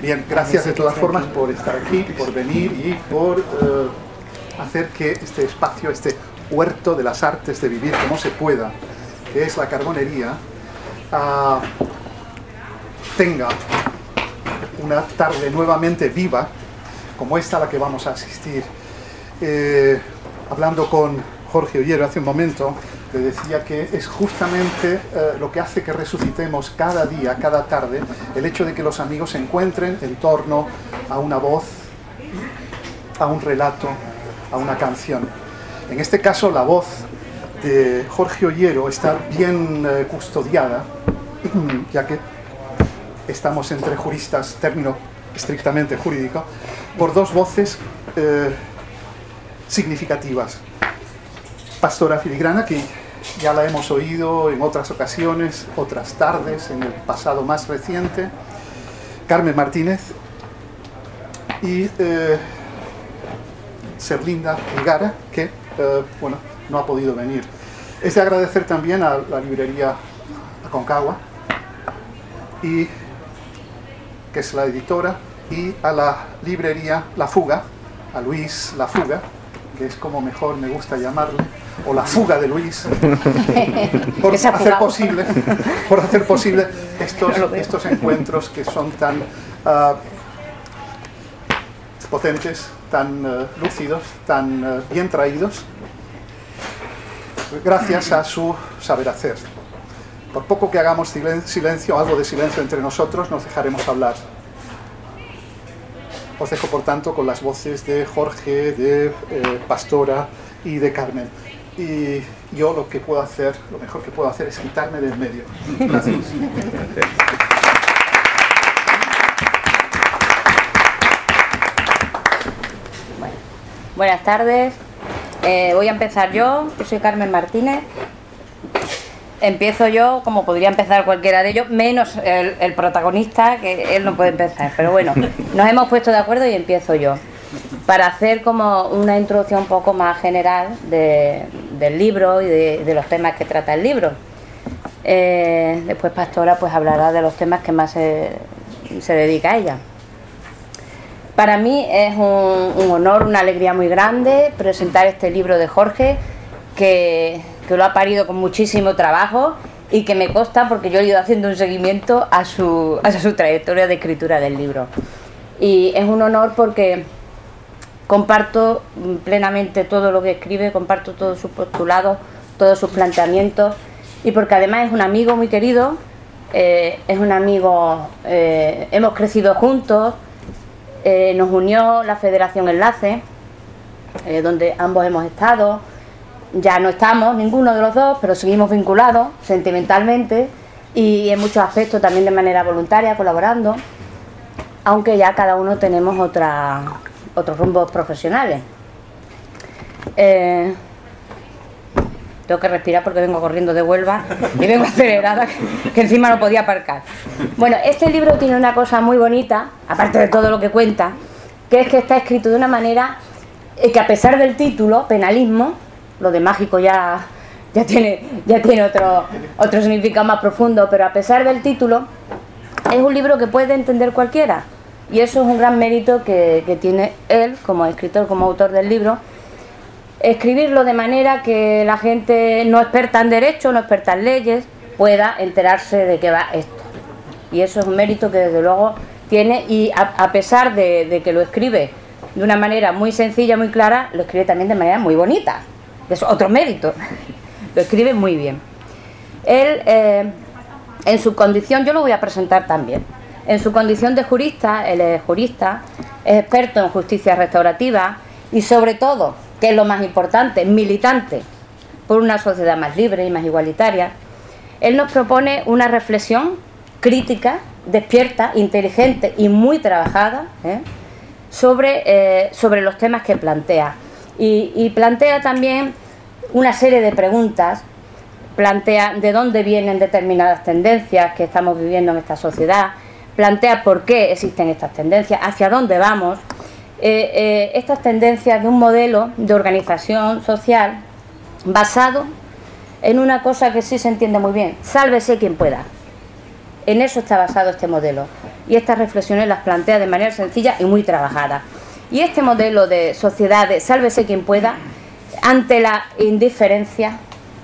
Bien, gracias de todas formas por estar aquí, por venir y por hacer que este espacio, este huerto de las artes de vivir como se pueda, que es la Carbonería, tenga una tarde nuevamente viva, como esta a la que vamos a asistir. Hablando con Jorge Ollero hace un momento, le decía que es justamente lo que hace que resucitemos cada día, cada tarde, el hecho de que los amigos se encuentren en torno a una voz, a un relato, a una canción. En este caso, la voz de Jorge Ollero está bien custodiada, ya que estamos entre juristas, término estrictamente jurídico, por dos voces significativas. Pastora Filigrana, que ya la hemos oído en otras ocasiones, otras tardes, en el pasado más reciente, Carmen Martínez y Serlinda Egara, que bueno, no ha podido venir. Es de agradecer también a la librería Aconcagua, y, que es la editora, y a la librería La Fuga, a Luis La Fuga, que es como mejor me gusta llamarle, o la fuga de Luis, por hacer posible estos encuentros que son tan potentes, tan lúcidos, tan bien traídos, gracias a su saber hacer. Por poco que hagamos silencio, algo de silencio entre nosotros, nos dejaremos hablar. Os dejo, por tanto, con las voces de Jorge, de Pastora y de Carmen. Y yo lo mejor que puedo hacer es quitarme del medio. Gracias. Bueno, buenas tardes. Voy a empezar yo soy Carmen Martínez. Empiezo yo, como podría empezar cualquiera de ellos, menos el protagonista, que él no puede empezar. Pero bueno, nos hemos puesto de acuerdo y empiezo yo, para hacer como una introducción un poco más general del libro y de los temas que trata el libro. Después Pastora pues hablará de los temas que más se dedica a ella. Para mí es un honor, una alegría muy grande presentar este libro de Jorge, que lo ha parido con muchísimo trabajo y que me consta porque yo he ido haciendo un seguimiento a su trayectoria de escritura del libro. Y es un honor porque comparto plenamente todo lo que escribe, comparto todos sus postulados, todos sus planteamientos, y porque además es un amigo muy querido, es un amigo, hemos crecido juntos, nos unió la Federación Enlace, donde ambos hemos estado. Ya no estamos ninguno de los dos, pero seguimos vinculados sentimentalmente y en muchos aspectos también de manera voluntaria, colaborando, aunque ya cada uno tenemos otros rumbos profesionales. Tengo que respirar porque vengo corriendo de Huelva y vengo acelerada, que encima no podía aparcar. Bueno, este libro tiene una cosa muy bonita, aparte de todo lo que cuenta, que es que está escrito de una manera que, a pesar del título, Penalismo, lo de mágico ya tiene otro significado más profundo, pero a pesar del título, es un libro que puede entender cualquiera. Y eso es un gran mérito que tiene él, como escritor, como autor del libro, escribirlo de manera que la gente no experta en derecho, no experta en leyes, pueda enterarse de qué va esto. Y eso es un mérito que desde luego tiene, y a pesar de que lo escribe de una manera muy sencilla, muy clara, lo escribe también de manera muy bonita. Es otro mérito. Lo escribe muy bien. Él, en su condición, yo lo voy a presentar también, en su condición de jurista, él es jurista, es experto en justicia restaurativa y, sobre todo, que es lo más importante, militante por una sociedad más libre y más igualitaria. Él nos propone una reflexión crítica, despierta, inteligente y muy trabajada, sobre los temas que plantea. Y plantea también una serie de preguntas, plantea de dónde vienen determinadas tendencias que estamos viviendo en esta sociedad, plantea por qué existen estas tendencias, hacia dónde vamos, estas tendencias de un modelo de organización social basado en una cosa que sí se entiende muy bien: sálvese quien pueda. En eso está basado este modelo. Y estas reflexiones las plantea de manera sencilla y muy trabajada. Y este modelo de sociedad de sálvese quien pueda, ante la indiferencia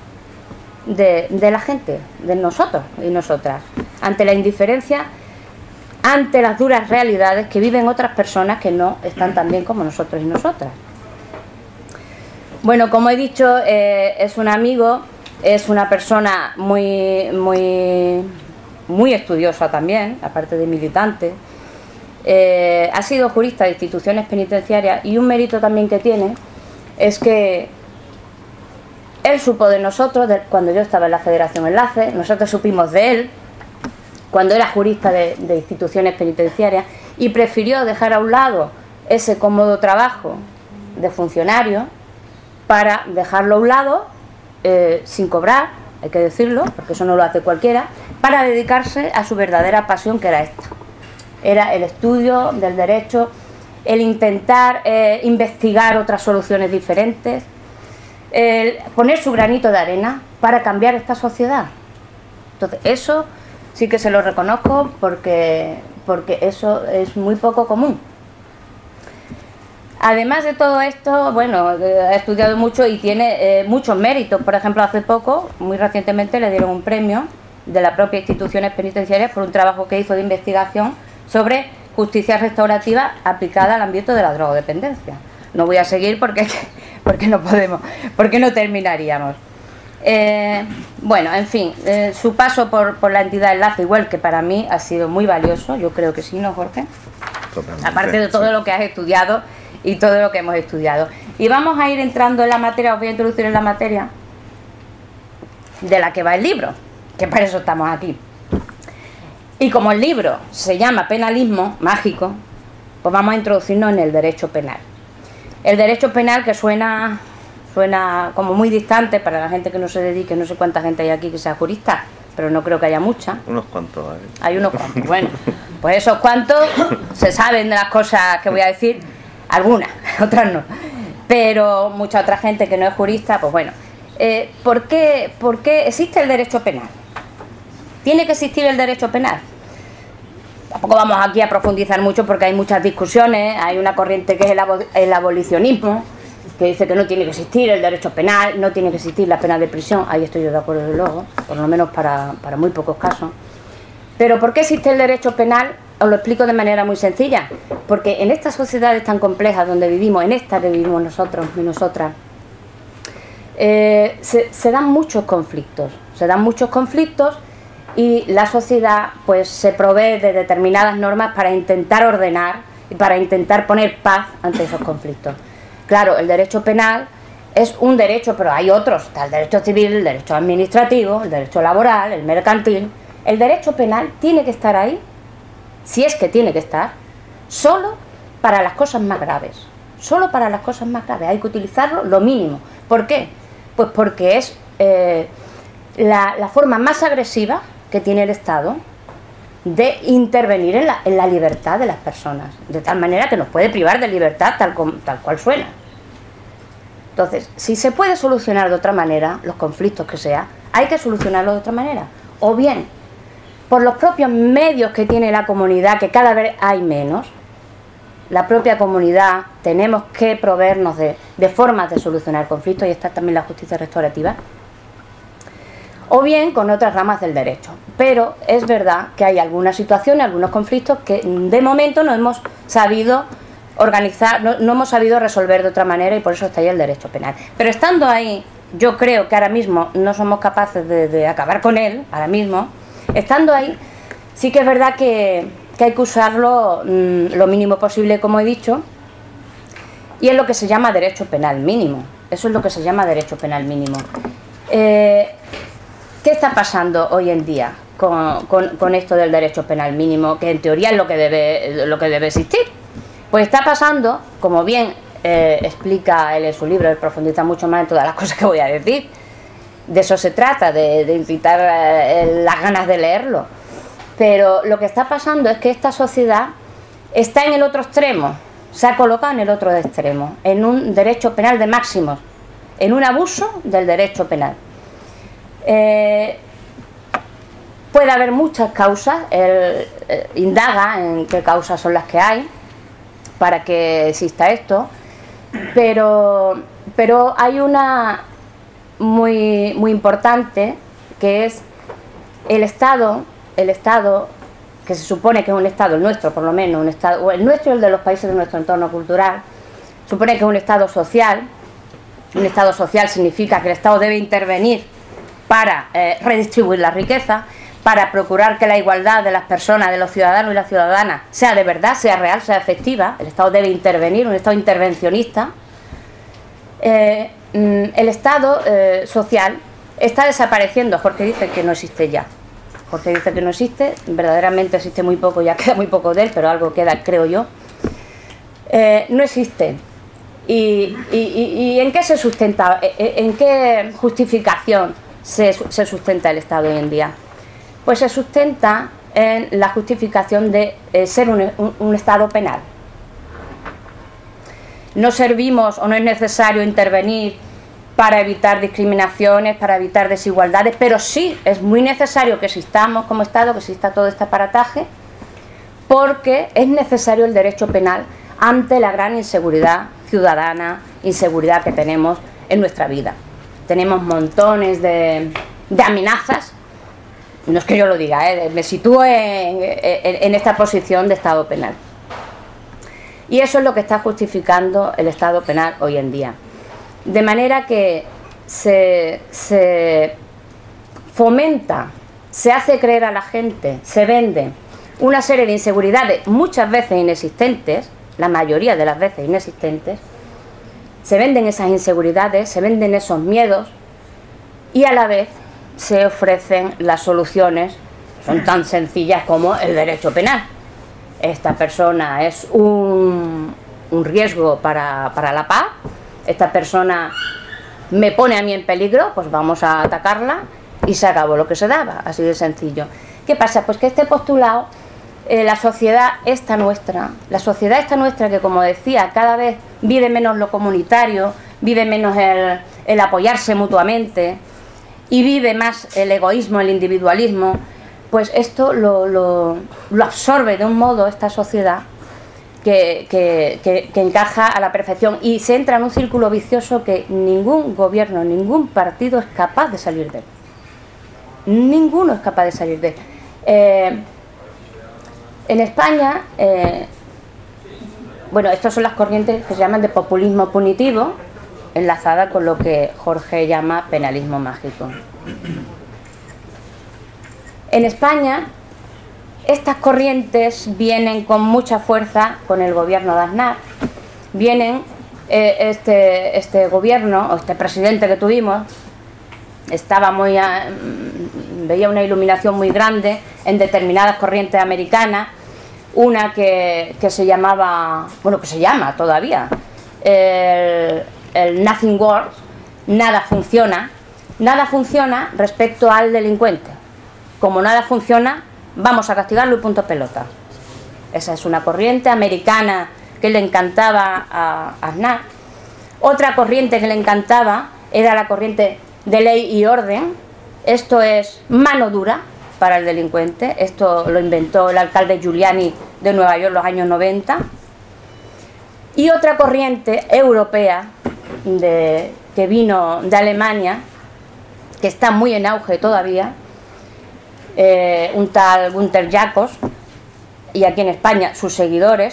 de la gente, de nosotros y nosotras, ante la indiferencia, ante las duras realidades que viven otras personas que no están tan bien como nosotros y nosotras. Bueno, como he dicho, es un amigo, es una persona muy estudiosa también, aparte de militante. Ha sido jurista de instituciones penitenciarias, y un mérito también que tiene es que él supo de nosotros cuando yo estaba en la Federación Enlace, nosotros supimos de él cuando era jurista de instituciones penitenciarias, y prefirió dejar a un lado ese cómodo trabajo de funcionario para dejarlo a un lado sin cobrar, hay que decirlo, porque eso no lo hace cualquiera, para dedicarse a su verdadera pasión, que era esta. Era el estudio del derecho, el intentar investigar otras soluciones diferentes, el poner su granito de arena para cambiar esta sociedad. Entonces, eso sí que se lo reconozco, porque eso es muy poco común. Además de todo esto, bueno, ha estudiado mucho y tiene muchos méritos. Por ejemplo, hace poco, muy recientemente, le dieron un premio de la propia instituciones penitenciarias por un trabajo que hizo de investigación sobre justicia restaurativa aplicada al ámbito de la drogodependencia. No voy a seguir porque no podemos, porque no terminaríamos. Bueno, en fin, su paso por la entidad Enlace, igual que para mí, ha sido muy valioso. Yo creo que sí, ¿no, Jorge? Totalmente, aparte de todo lo que has estudiado y todo lo que hemos estudiado. Y vamos a ir entrando en la materia, os voy a introducir en la materia de la que va el libro, que para eso estamos aquí. Y como el libro se llama Penalismo Mágico, pues vamos a introducirnos en el derecho penal. El derecho penal, que suena como muy distante para la gente que no se dedique, no sé cuánta gente hay aquí que sea jurista, pero no creo que haya mucha. Unos cuantos, ¿eh? Hay unos cuantos, bueno, pues esos cuantos se saben de las cosas que voy a decir, algunas, otras no, pero mucha otra gente que no es jurista, pues bueno. ¿Por qué existe el derecho penal? ¿Tiene que existir el derecho penal? Tampoco vamos aquí a profundizar mucho porque hay muchas discusiones. Hay una corriente que es el abolicionismo, que dice que no tiene que existir el derecho penal, no tiene que existir la pena de prisión. Ahí estoy yo de acuerdo, desde luego, por lo menos para muy pocos casos. Pero ¿por qué existe el derecho penal? Os lo explico de manera muy sencilla. Porque en estas sociedades tan complejas donde vivimos, en esta que vivimos nosotros y nosotras, se dan muchos conflictos. Y la sociedad pues se provee de determinadas normas para intentar ordenar y para intentar poner paz ante esos conflictos. Claro, el derecho penal es un derecho, pero hay otros. Está el derecho civil, el derecho administrativo, el derecho laboral, el mercantil. El derecho penal tiene que estar ahí, si es que tiene que estar, solo para las cosas más graves. Solo para las cosas más graves. Hay que utilizarlo lo mínimo. ¿Por qué? Pues porque es la forma más agresiva que tiene el Estado de intervenir en la libertad de las personas, de tal manera que nos puede privar de libertad tal cual suena. Entonces, si se puede solucionar de otra manera, los conflictos que sea, hay que solucionarlos de otra manera. O bien, por los propios medios que tiene la comunidad, que cada vez hay menos, la propia comunidad tenemos que proveernos de formas de solucionar conflictos, y está también la justicia restaurativa, o bien con otras ramas del derecho. Pero es verdad que hay algunas situaciones, algunos conflictos que de momento no hemos sabido organizar, no hemos sabido resolver de otra manera, y por eso está ahí el derecho penal. Pero estando ahí, yo creo que ahora mismo no somos capaces de acabar con él, ahora mismo. Estando ahí, sí que es verdad que hay que usarlo lo mínimo posible, como he dicho, y es lo que se llama derecho penal mínimo. Eso es lo que se llama derecho penal mínimo. ¿Qué está pasando hoy en día con esto del derecho penal mínimo, que en teoría es lo que debe existir? Pues está pasando, como bien explica él en su libro, él profundiza mucho más en todas las cosas que voy a decir. De eso se trata, de incitar las ganas de leerlo. Pero lo que está pasando es que esta sociedad está en el otro extremo, se ha colocado en el otro extremo, en un derecho penal de máximos, en un abuso del derecho penal. Puede haber muchas causas, él indaga en qué causas son las que hay para que exista esto, pero hay una muy importante, que es el Estado, que se supone que es un Estado, el nuestro por lo menos, un Estado, o el nuestro y el de los países de nuestro entorno cultural, supone que es un Estado social. Un Estado social significa que el Estado debe intervenir para redistribuir la riqueza, para procurar que la igualdad de las personas, de los ciudadanos y las ciudadanas, sea de verdad, sea real, sea efectiva. El Estado debe intervenir, un Estado intervencionista. El Estado social está desapareciendo. Jorge dice que no existe ya. Jorge dice que no existe, verdaderamente existe muy poco, ya queda muy poco de él, pero algo queda, creo yo. No existe. ¿Y en qué se sustenta? ¿En qué justificación se sustenta el Estado hoy en día? Pues se sustenta en la justificación de ser un Estado penal. No servimos o no es necesario intervenir para evitar discriminaciones, para evitar desigualdades, pero sí es muy necesario que existamos como Estado, que exista todo este aparataje, porque es necesario el derecho penal ante la gran inseguridad ciudadana, inseguridad que tenemos en nuestra vida. Tenemos montones de amenazas, no es que yo lo diga, me sitúo en esta posición de Estado penal. Y eso es lo que está justificando el Estado penal hoy en día. De manera que se fomenta, se hace creer a la gente, se vende una serie de inseguridades muchas veces inexistentes, la mayoría de las veces inexistentes, se venden esas inseguridades, se venden esos miedos y a la vez se ofrecen las soluciones, son tan sencillas como el derecho penal. Esta persona es un riesgo para la paz, esta persona me pone a mí en peligro, pues vamos a atacarla y se acabó lo que se daba, así de sencillo. ¿Qué pasa? Pues que este postulado, la sociedad esta nuestra, que como decía, cada vez vive menos lo comunitario, vive menos el apoyarse mutuamente y vive más el egoísmo, el individualismo, pues esto lo absorbe de un modo esta sociedad que encaja a la perfección y se entra en un círculo vicioso que ningún gobierno, ningún partido es capaz de salir de él. Ninguno es capaz de salir de él. En España, bueno, estas son las corrientes que se llaman de populismo punitivo, enlazada con lo que Jorge llama penalismo mágico. En España, estas corrientes vienen con mucha fuerza con el gobierno de Aznar. Vienen, este gobierno, o este presidente que tuvimos, estaba veía una iluminación muy grande en determinadas corrientes americanas, una que se llamaba, bueno, que se llama todavía, el Nothing Works, nada funciona respecto al delincuente. Como nada funciona, vamos a castigarlo y punto pelota. Esa es una corriente americana que le encantaba a Aznar. Otra corriente que le encantaba era la corriente de ley y orden. Esto es mano dura para el delincuente. Esto lo inventó el alcalde Giuliani de Nueva York en los años 90. Y otra corriente europea que vino de Alemania, que está muy en auge todavía, un tal Günther Jacobs, y aquí en España sus seguidores,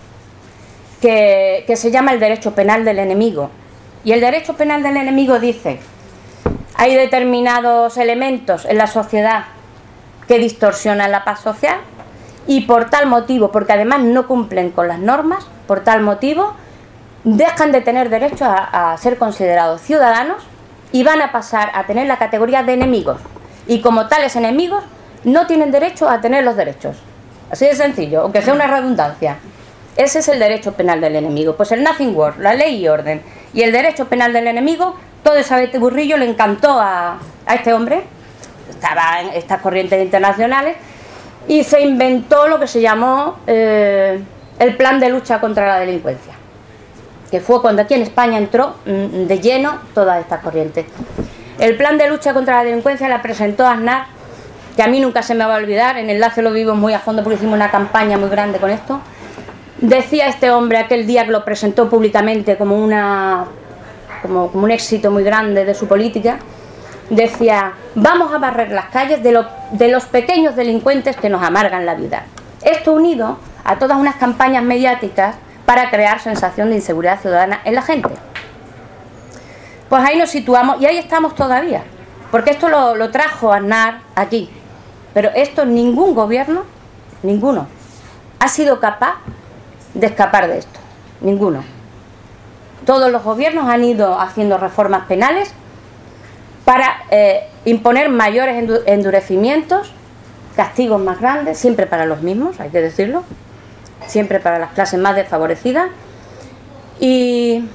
que se llama el derecho penal del enemigo. Y el derecho penal del enemigo dice: hay determinados elementos en la sociedad que distorsionan la paz social y por tal motivo, porque además no cumplen con las normas, por tal motivo dejan de tener derecho a ser considerados ciudadanos y van a pasar a tener la categoría de enemigos. Y como tales enemigos no tienen derecho a tener los derechos. Así de sencillo, aunque sea una redundancia. Ese es el derecho penal del enemigo. Pues el Nothing Works, la ley y orden, y el derecho penal del enemigo, todo ese batiburrillo le encantó a este hombre. Estaba en estas corrientes internacionales y se inventó lo que se llamó el plan de lucha contra la delincuencia, que fue cuando aquí en España entró de lleno todas estas corrientes. El plan de lucha contra la delincuencia la presentó Aznar que a mí nunca se me va a olvidar, en Enlace lo vivo muy a fondo porque hicimos una campaña muy grande con esto. Decía este hombre aquel día que lo presentó públicamente como un éxito muy grande de su política, decía: vamos a barrer las calles de los pequeños delincuentes que nos amargan la vida. Esto unido a todas unas campañas mediáticas para crear sensación de inseguridad ciudadana en la gente. Pues ahí nos situamos y ahí estamos todavía, porque esto lo trajo Aznar aquí, pero esto ningún gobierno, ninguno, ha sido capaz de escapar de esto, ninguno. Todos los gobiernos han ido haciendo reformas penales para imponer mayores endurecimientos, castigos más grandes, siempre para los mismos, hay que decirlo, siempre para las clases más desfavorecidas, y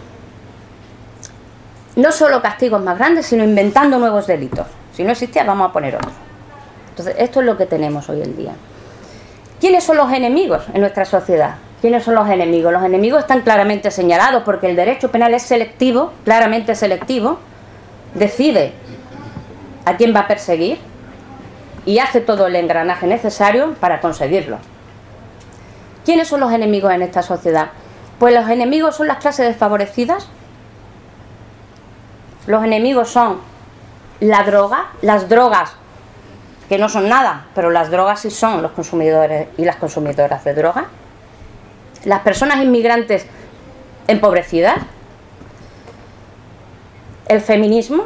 no solo castigos más grandes, sino inventando nuevos delitos. Si no existía, vamos a poner otros. Entonces, esto es lo que tenemos hoy en día. ¿Quiénes son los enemigos en nuestra sociedad? ¿Quiénes son los enemigos? Los enemigos están claramente señalados porque el derecho penal es selectivo, claramente selectivo, decide a quién va a perseguir y hace todo el engranaje necesario para conseguirlo. ¿Quiénes son los enemigos en esta sociedad? Pues los enemigos son las clases desfavorecidas, los enemigos son la droga, las drogas, que no son nada, pero las drogas sí son los consumidores y las consumidoras de droga, las personas inmigrantes empobrecidas, el feminismo,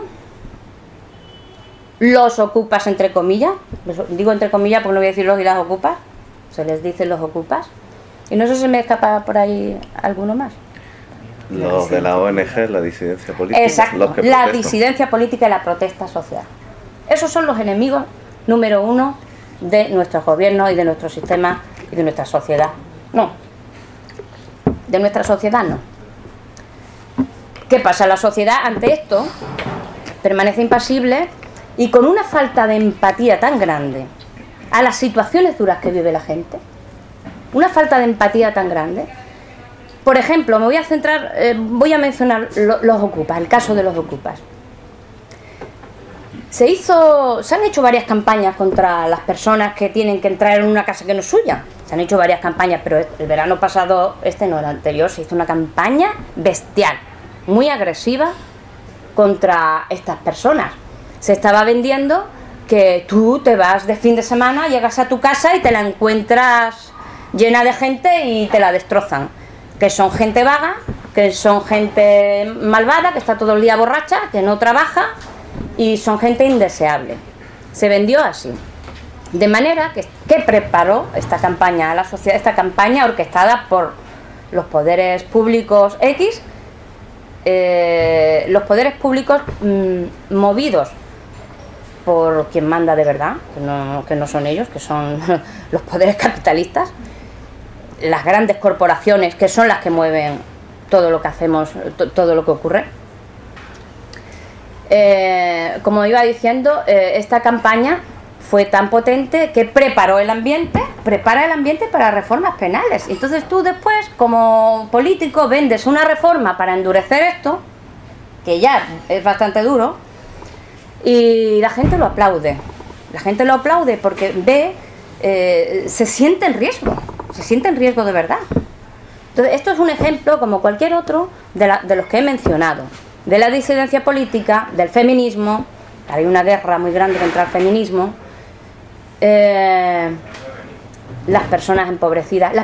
los ocupas, entre comillas, digo entre comillas porque no voy a decir los y las ocupas, se les dice los ocupas, y no sé si me escapa por ahí alguno más. Los de la ONG, la disidencia política. Exacto, los que la protestan. disidencia política y la protesta social. Esos son los enemigos número uno de nuestros gobiernos y de nuestro sistema y de nuestra sociedad. No, de nuestra sociedad no. ¿Qué pasa? La sociedad ante esto permanece impasible y con una falta de empatía tan grande a las situaciones duras que vive la gente, una falta de empatía tan grande. Por ejemplo, me voy a centrar, voy a mencionar los ocupas, el caso de los ocupas. Se han hecho varias campañas contra las personas que tienen que entrar en una casa que no es suya. Se han hecho varias campañas, pero el verano pasado, no, el anterior, se hizo una campaña bestial, muy agresiva contra estas personas. Se estaba vendiendo que tú te vas de fin de semana, llegas a tu casa y te la encuentras llena de gente y te la destrozan. Que son gente vaga, que son gente malvada, que está todo el día borracha, que no trabaja y son gente indeseable. Se vendió así. De manera que preparó esta campaña a la sociedad, esta campaña orquestada por los poderes públicos X, los poderes públicos movidos por quien manda de verdad, que no son ellos, que son los poderes capitalistas, las grandes corporaciones que son las que mueven todo lo que hacemos, todo lo que ocurre. Como iba diciendo, esta campaña fue tan potente que prepara el ambiente para reformas penales. Entonces tú después, como político, vendes una reforma para endurecer esto, que ya es bastante duro, y la gente lo aplaude. La gente lo aplaude porque ve, se siente en riesgo de verdad. Entonces esto es un ejemplo, como cualquier otro, de los que he mencionado, de la disidencia política, del feminismo. Hay una guerra muy grande contra el feminismo. Las personas empobrecidas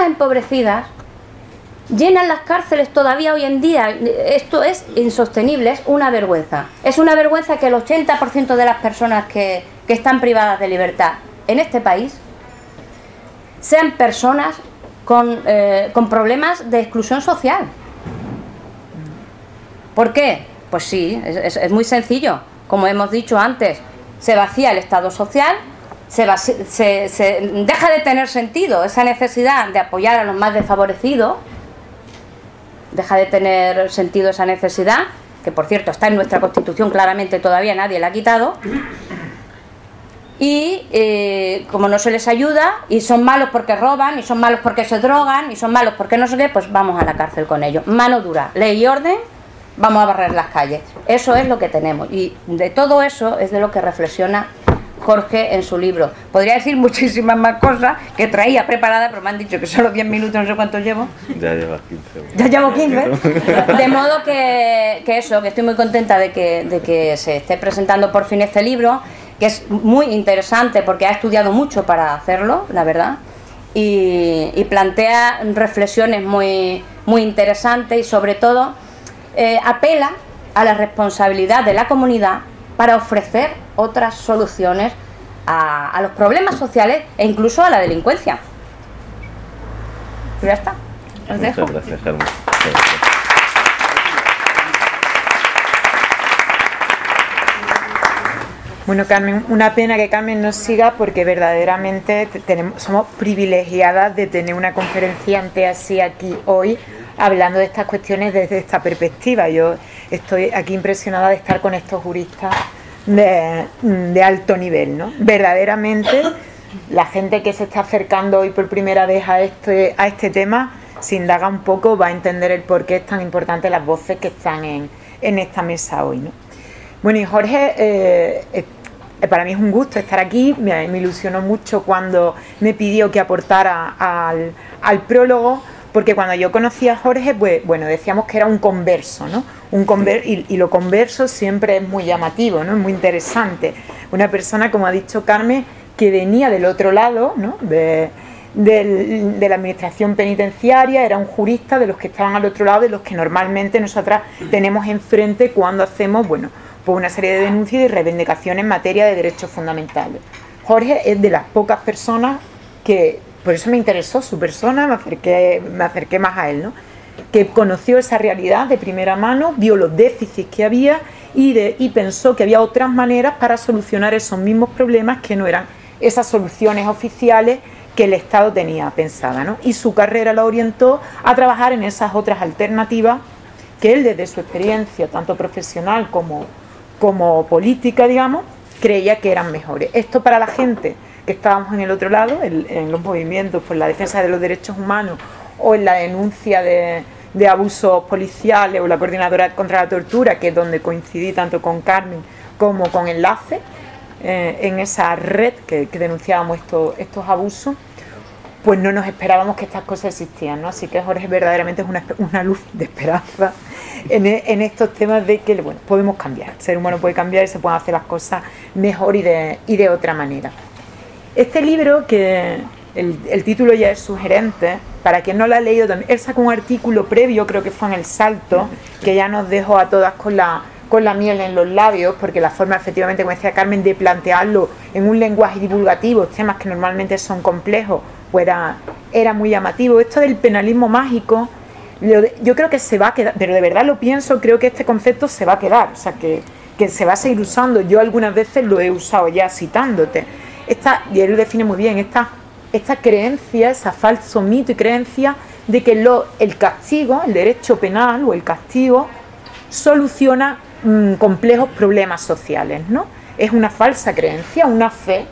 llenan las cárceles todavía hoy en día. Esto es insostenible, es una vergüenza. Es una vergüenza que el 80% de las personas que están privadas de libertad en este país sean personas con problemas de exclusión social. ¿Por qué? Pues sí, es muy sencillo. Como hemos dicho antes, se vacía el Estado social, se deja de tener sentido esa necesidad de apoyar a los más desfavorecidos, deja de tener sentido esa necesidad, que por cierto está en nuestra Constitución claramente, todavía nadie la ha quitado, y como no se les ayuda, y son malos porque roban, y son malos porque se drogan, y son malos porque no sé qué, pues vamos a la cárcel con ellos. Mano dura, ley y orden, vamos a barrer las calles. Eso es lo que tenemos, y de todo eso es de lo que reflexiona Jorge en su libro. Podría decir muchísimas más cosas que traía preparadas, pero me han dicho que solo 10 minutos, no sé cuántos llevo. Ya llevas 15. Ya llevo 15. De modo que eso, que estoy muy contenta de que se esté presentando por fin este libro, que es muy interesante porque ha estudiado mucho para hacerlo, la verdad, y plantea reflexiones muy, muy interesantes y sobre todo apela a la responsabilidad de la comunidad para ofrecer otras soluciones a los problemas sociales e incluso a la delincuencia. Pues ya está. Os dejo. Muchas gracias, Carmen. Bueno, Carmen, una pena que Carmen nos siga porque verdaderamente somos privilegiadas de tener una conferenciante así aquí hoy, hablando de estas cuestiones desde esta perspectiva. Yo estoy aquí impresionada de estar con estos juristas de alto nivel, ¿no? Verdaderamente, la gente que se está acercando hoy por primera vez a este tema, si indaga un poco, va a entender el por qué es tan importante las voces que están en esta mesa hoy, ¿no? Bueno, y Jorge, para mí es un gusto estar aquí. Me ilusionó mucho cuando me pidió que aportara al prólogo, porque cuando yo conocí a Jorge, pues bueno, decíamos que era un converso, ¿no? Y lo converso siempre es muy llamativo, ¿no? Es muy interesante. Una persona, como ha dicho Carmen, que venía del otro lado, ¿no? De la administración penitenciaria, era un jurista de los que estaban al otro lado, de los que normalmente nosotras tenemos enfrente cuando hacemos, bueno, pues una serie de denuncias y reivindicaciones en materia de derechos fundamentales. Jorge es de las pocas personas que, por eso me interesó su persona, me acerqué más a él, ¿no? Que conoció esa realidad de primera mano, vio los déficits que había y pensó que había otras maneras para solucionar esos mismos problemas que no eran esas soluciones oficiales que el Estado tenía pensada, ¿no? Y su carrera la orientó a trabajar en esas otras alternativas que él, desde su experiencia tanto profesional como política, digamos, creía que eran mejores. Esto para la gente que estábamos en el otro lado, en los movimientos por la defensa de los derechos humanos o en la denuncia de abusos policiales o la coordinadora contra la tortura, que es donde coincidí tanto con Carmen como con Enlace, en esa red que denunciábamos estos abusos, pues no nos esperábamos que estas cosas existían, ¿no? Así que Jorge verdaderamente es una luz de esperanza en estos temas de que, bueno, podemos cambiar, el ser humano puede cambiar y se pueden hacer las cosas mejor y de otra manera. Este libro, que el título ya es sugerente, para quien no lo ha leído, él sacó un artículo previo, creo que fue en El Salto, que ya nos dejó a todas con la miel en los labios, porque la forma, efectivamente, como decía Carmen, de plantearlo en un lenguaje divulgativo, temas que normalmente son complejos, pues era muy llamativo. Esto del penalismo mágico, yo creo que se va a quedar, pero de verdad lo pienso, creo que este concepto se va a quedar, o sea, que se va a seguir usando. Yo algunas veces lo he usado ya citándote. Y él lo define muy bien, esta creencia, ese falso mito y creencia de que el castigo, el derecho penal o el castigo, soluciona complejos problemas sociales, ¿no? Es una falsa creencia, una fe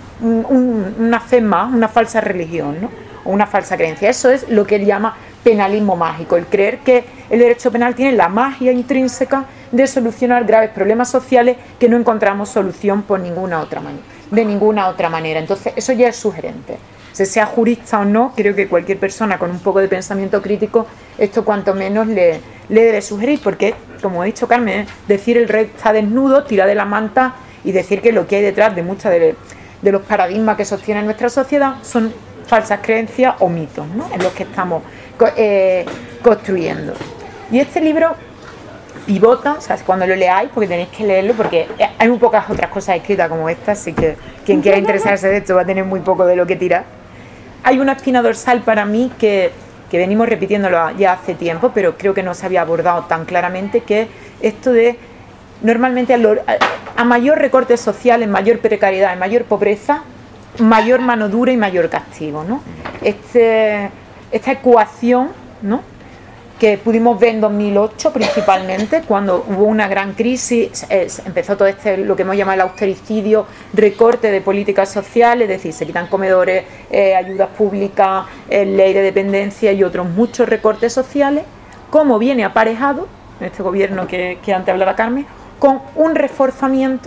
más, una falsa religión, ¿no? O una falsa creencia. Eso es lo que él llama penalismo mágico, el creer que el derecho penal tiene la magia intrínseca de solucionar graves problemas sociales que no encontramos solución de ninguna otra manera. Entonces, eso ya es sugerente. Sea jurista o no, creo que cualquier persona con un poco de pensamiento crítico, esto cuanto menos le debe sugerir, porque, como ha dicho Carmen, decir el rey está desnudo, tirar de la manta y decir que lo que hay detrás de muchos de los paradigmas que sostienen nuestra sociedad son falsas creencias o mitos, ¿no? En los que estamos construyendo. Y este libro pivota, o sea, cuando lo leáis, porque tenéis que leerlo, porque hay muy pocas otras cosas escritas como esta, así que quien quiera interesarse de esto va a tener muy poco de lo que tirar. Hay una espina dorsal para mí que venimos repitiéndolo ya hace tiempo, pero creo que no se había abordado tan claramente, que es esto de, normalmente a mayor recorte social, en mayor precariedad, en mayor pobreza, mayor mano dura y mayor castigo, ¿no? Esta ecuación, ¿no?, que pudimos ver en 2008 principalmente, cuando hubo una gran crisis, empezó todo lo que hemos llamado el austericidio, recorte de políticas sociales, es decir, se quitan comedores, ayudas públicas, ley de dependencia y otros muchos recortes sociales, como viene aparejado, en este gobierno que antes hablaba Carmen, con un reforzamiento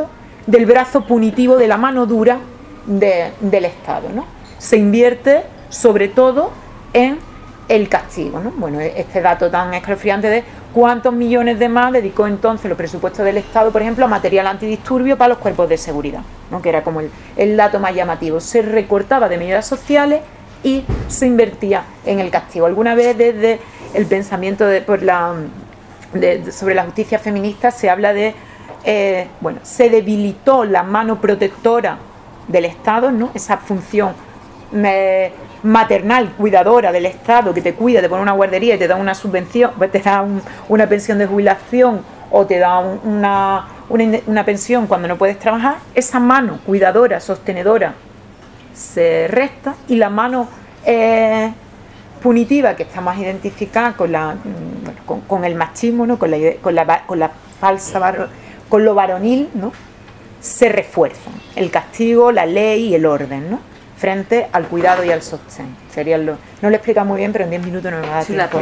del brazo punitivo, de la mano dura del Estado, ¿no? Se invierte sobre todo en el castigo, ¿no? Bueno, este dato tan escalofriante de cuántos millones de más dedicó entonces los presupuestos del Estado, por ejemplo, a material antidisturbio para los cuerpos de seguridad, ¿no? Que era como el dato más llamativo. Se recortaba de medidas sociales y se invertía en el castigo. Alguna vez desde el pensamiento sobre la justicia feminista se habla de, se debilitó la mano protectora del Estado, ¿no? Esa función maternal, cuidadora del Estado, que te cuida, te pone una guardería y te da una subvención, pues te da una pensión de jubilación o te da una pensión cuando no puedes trabajar. Esa mano cuidadora, sostenedora, se resta, y la mano punitiva, que está más identificada con el machismo, ¿no? con la falsa con lo varonil, ¿no? Se refuerzan el castigo, la ley y el orden, ¿no? Frente al cuidado y al sostén. No lo explica muy bien, pero en 10 minutos no me va a dar tiempo.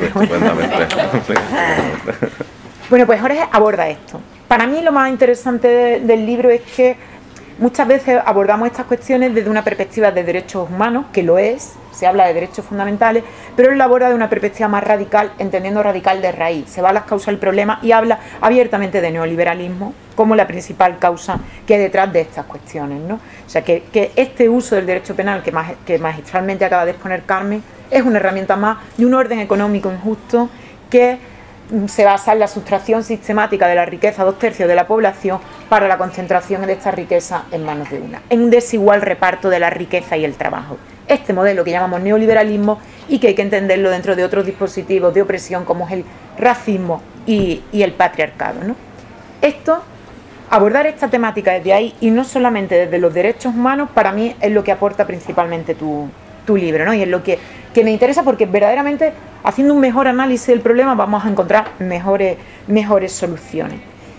Bueno, pues Jorge aborda esto. Para mí lo más interesante del libro es que muchas veces abordamos estas cuestiones desde una perspectiva de derechos humanos, que lo es, se habla de derechos fundamentales, pero él lo aborda de una perspectiva más radical, entendiendo radical de raíz. Se va a las causas del problema y habla abiertamente de neoliberalismo como la principal causa que hay detrás de estas cuestiones, ¿no? O sea, que este uso del derecho penal que magistralmente acaba de exponer Carmen es una herramienta más de un orden económico injusto que se basa en la sustracción sistemática de la riqueza, 2/3 de la población, para la concentración de esta riqueza en manos de una, en un desigual reparto de la riqueza y el trabajo. Este modelo que llamamos neoliberalismo, y que hay que entenderlo dentro de otros dispositivos de opresión como es el racismo y el patriarcado, ¿no? Abordar esta temática desde ahí, y no solamente desde los derechos humanos, para mí es lo que aporta principalmente tu libro, ¿no? Y es lo que me interesa, porque verdaderamente haciendo un mejor análisis del problema vamos a encontrar mejores soluciones.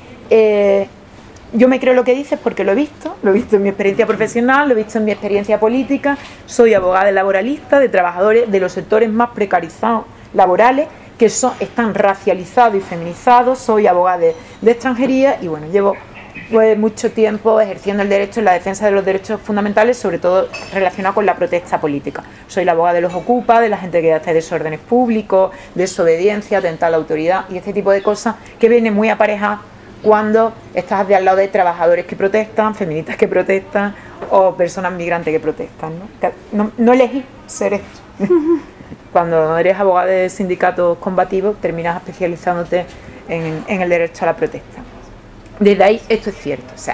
Yo me creo lo que dices porque lo he visto en mi experiencia profesional, lo he visto en mi experiencia política. Soy abogada laboralista de trabajadores de los sectores más precarizados laborales, que están racializados y feminizados. Soy abogada de extranjería y bueno, llevo mucho tiempo ejerciendo el derecho en la defensa de los derechos fundamentales, sobre todo relacionado con la protesta política. Soy la abogada de los ocupa, de la gente que hace desórdenes públicos, desobediencia, atentar a la autoridad y este tipo de cosas que viene muy aparejadas cuando estás de al lado de trabajadores que protestan, feministas que protestan o personas migrantes que protestan, ¿no? No elegí ser esto. Cuando eres abogada de sindicatos combativos terminas especializándote en el derecho a la protesta. Desde ahí esto es cierto. O sea,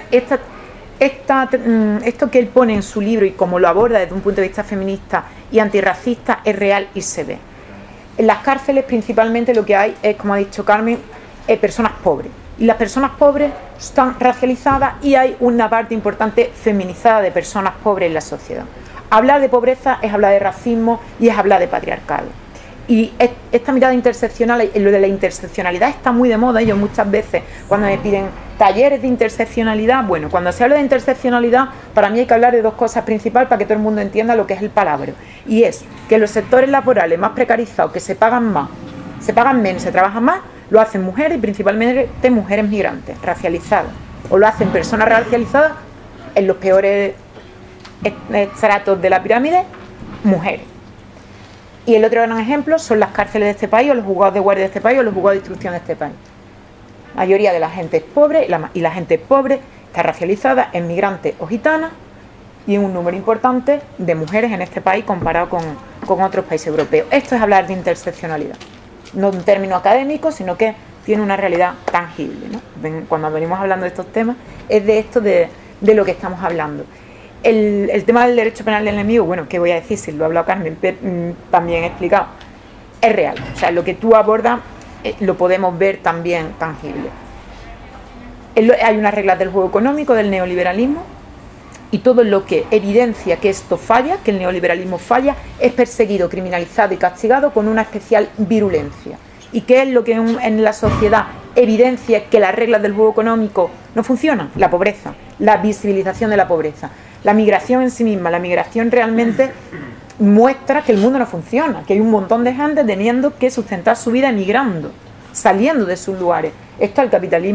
esto que él pone en su libro y como lo aborda desde un punto de vista feminista y antirracista es real y se ve. En las cárceles principalmente lo que hay es, como ha dicho Carmen, personas pobres. Y las personas pobres están racializadas y hay una parte importante feminizada de personas pobres en la sociedad. Hablar de pobreza es hablar de racismo y es hablar de patriarcado. Y esta mirada interseccional, lo de la interseccionalidad está muy de moda. Yo muchas veces cuando me piden talleres de interseccionalidad, bueno, cuando se habla de interseccionalidad, para mí hay que hablar de dos cosas principales para que todo el mundo entienda lo que es el palabra. Y es que los sectores laborales más precarizados, que se pagan menos, se trabajan más, lo hacen mujeres y principalmente mujeres migrantes, racializadas. O lo hacen personas racializadas en los peores estratos de la pirámide, mujeres. Y el otro gran ejemplo son las cárceles de este país, o los juzgados de guardia de este país, o los juzgados de instrucción de este país. La mayoría de la gente es pobre, y la gente pobre está racializada, es migrante o gitana, y un número importante de mujeres en este país comparado con otros países europeos. Esto es hablar de interseccionalidad. No un término académico, sino que tiene una realidad tangible, ¿no? Cuando venimos hablando de estos temas, es de esto de lo que estamos hablando. El tema del derecho penal del enemigo, bueno, ¿qué voy a decir? Si lo ha hablado Carmen, también he explicado, es real. O sea, lo que tú abordas lo podemos ver también tangible. Hay unas reglas del juego económico del neoliberalismo, y todo lo que evidencia que esto falla, que el neoliberalismo falla, es perseguido, criminalizado y castigado con una especial virulencia. ¿Y qué es lo que en la sociedad evidencia que las reglas del juego económico no funcionan? La pobreza, la visibilización de la pobreza. La migración en sí misma, la migración realmente muestra que el mundo no funciona, que hay un montón de gente teniendo que sustentar su vida emigrando, saliendo de sus lugares. Esto al capitalismo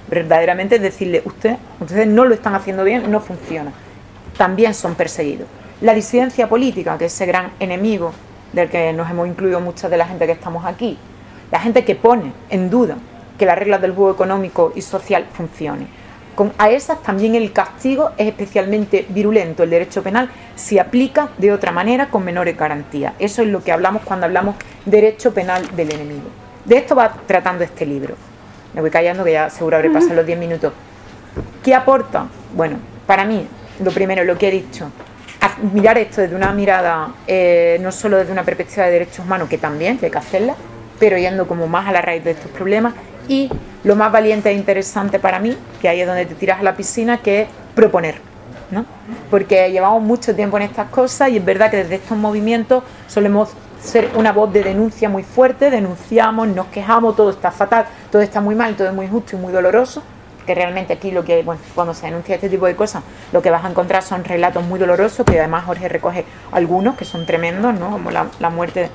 verdaderamente es decirle, ustedes no lo están haciendo bien, no funciona. También son perseguidos. La disidencia política, que es ese gran enemigo del que nos hemos incluido mucha de la gente que estamos aquí, la gente que pone en duda que las reglas del juego económico y social funcionen. A esas también el castigo es especialmente virulento. El derecho penal se aplica de otra manera con menores garantías. Eso es lo que hablamos cuando hablamos derecho penal del enemigo. De esto va tratando este libro. Me voy callando que ya seguro habré pasado los 10 minutos. ¿Qué aporta? Bueno, para mí, lo primero, lo que he dicho, mirar esto desde una mirada, no solo desde una perspectiva de derechos humanos, que también hay que hacerla, pero yendo como más a la raíz de estos problemas. Y lo más valiente e interesante para mí, que ahí es donde te tiras a la piscina, que es proponer, ¿no? Porque llevamos mucho tiempo en estas cosas y es verdad que desde estos movimientos solemos ser una voz de denuncia muy fuerte, denunciamos, nos quejamos, todo está fatal, todo está muy mal, todo es muy justo y muy doloroso, que realmente aquí lo que, bueno, cuando se denuncia este tipo de cosas, lo que vas a encontrar son relatos muy dolorosos, que además Jorge recoge algunos que son tremendos, ¿no? Como la muerte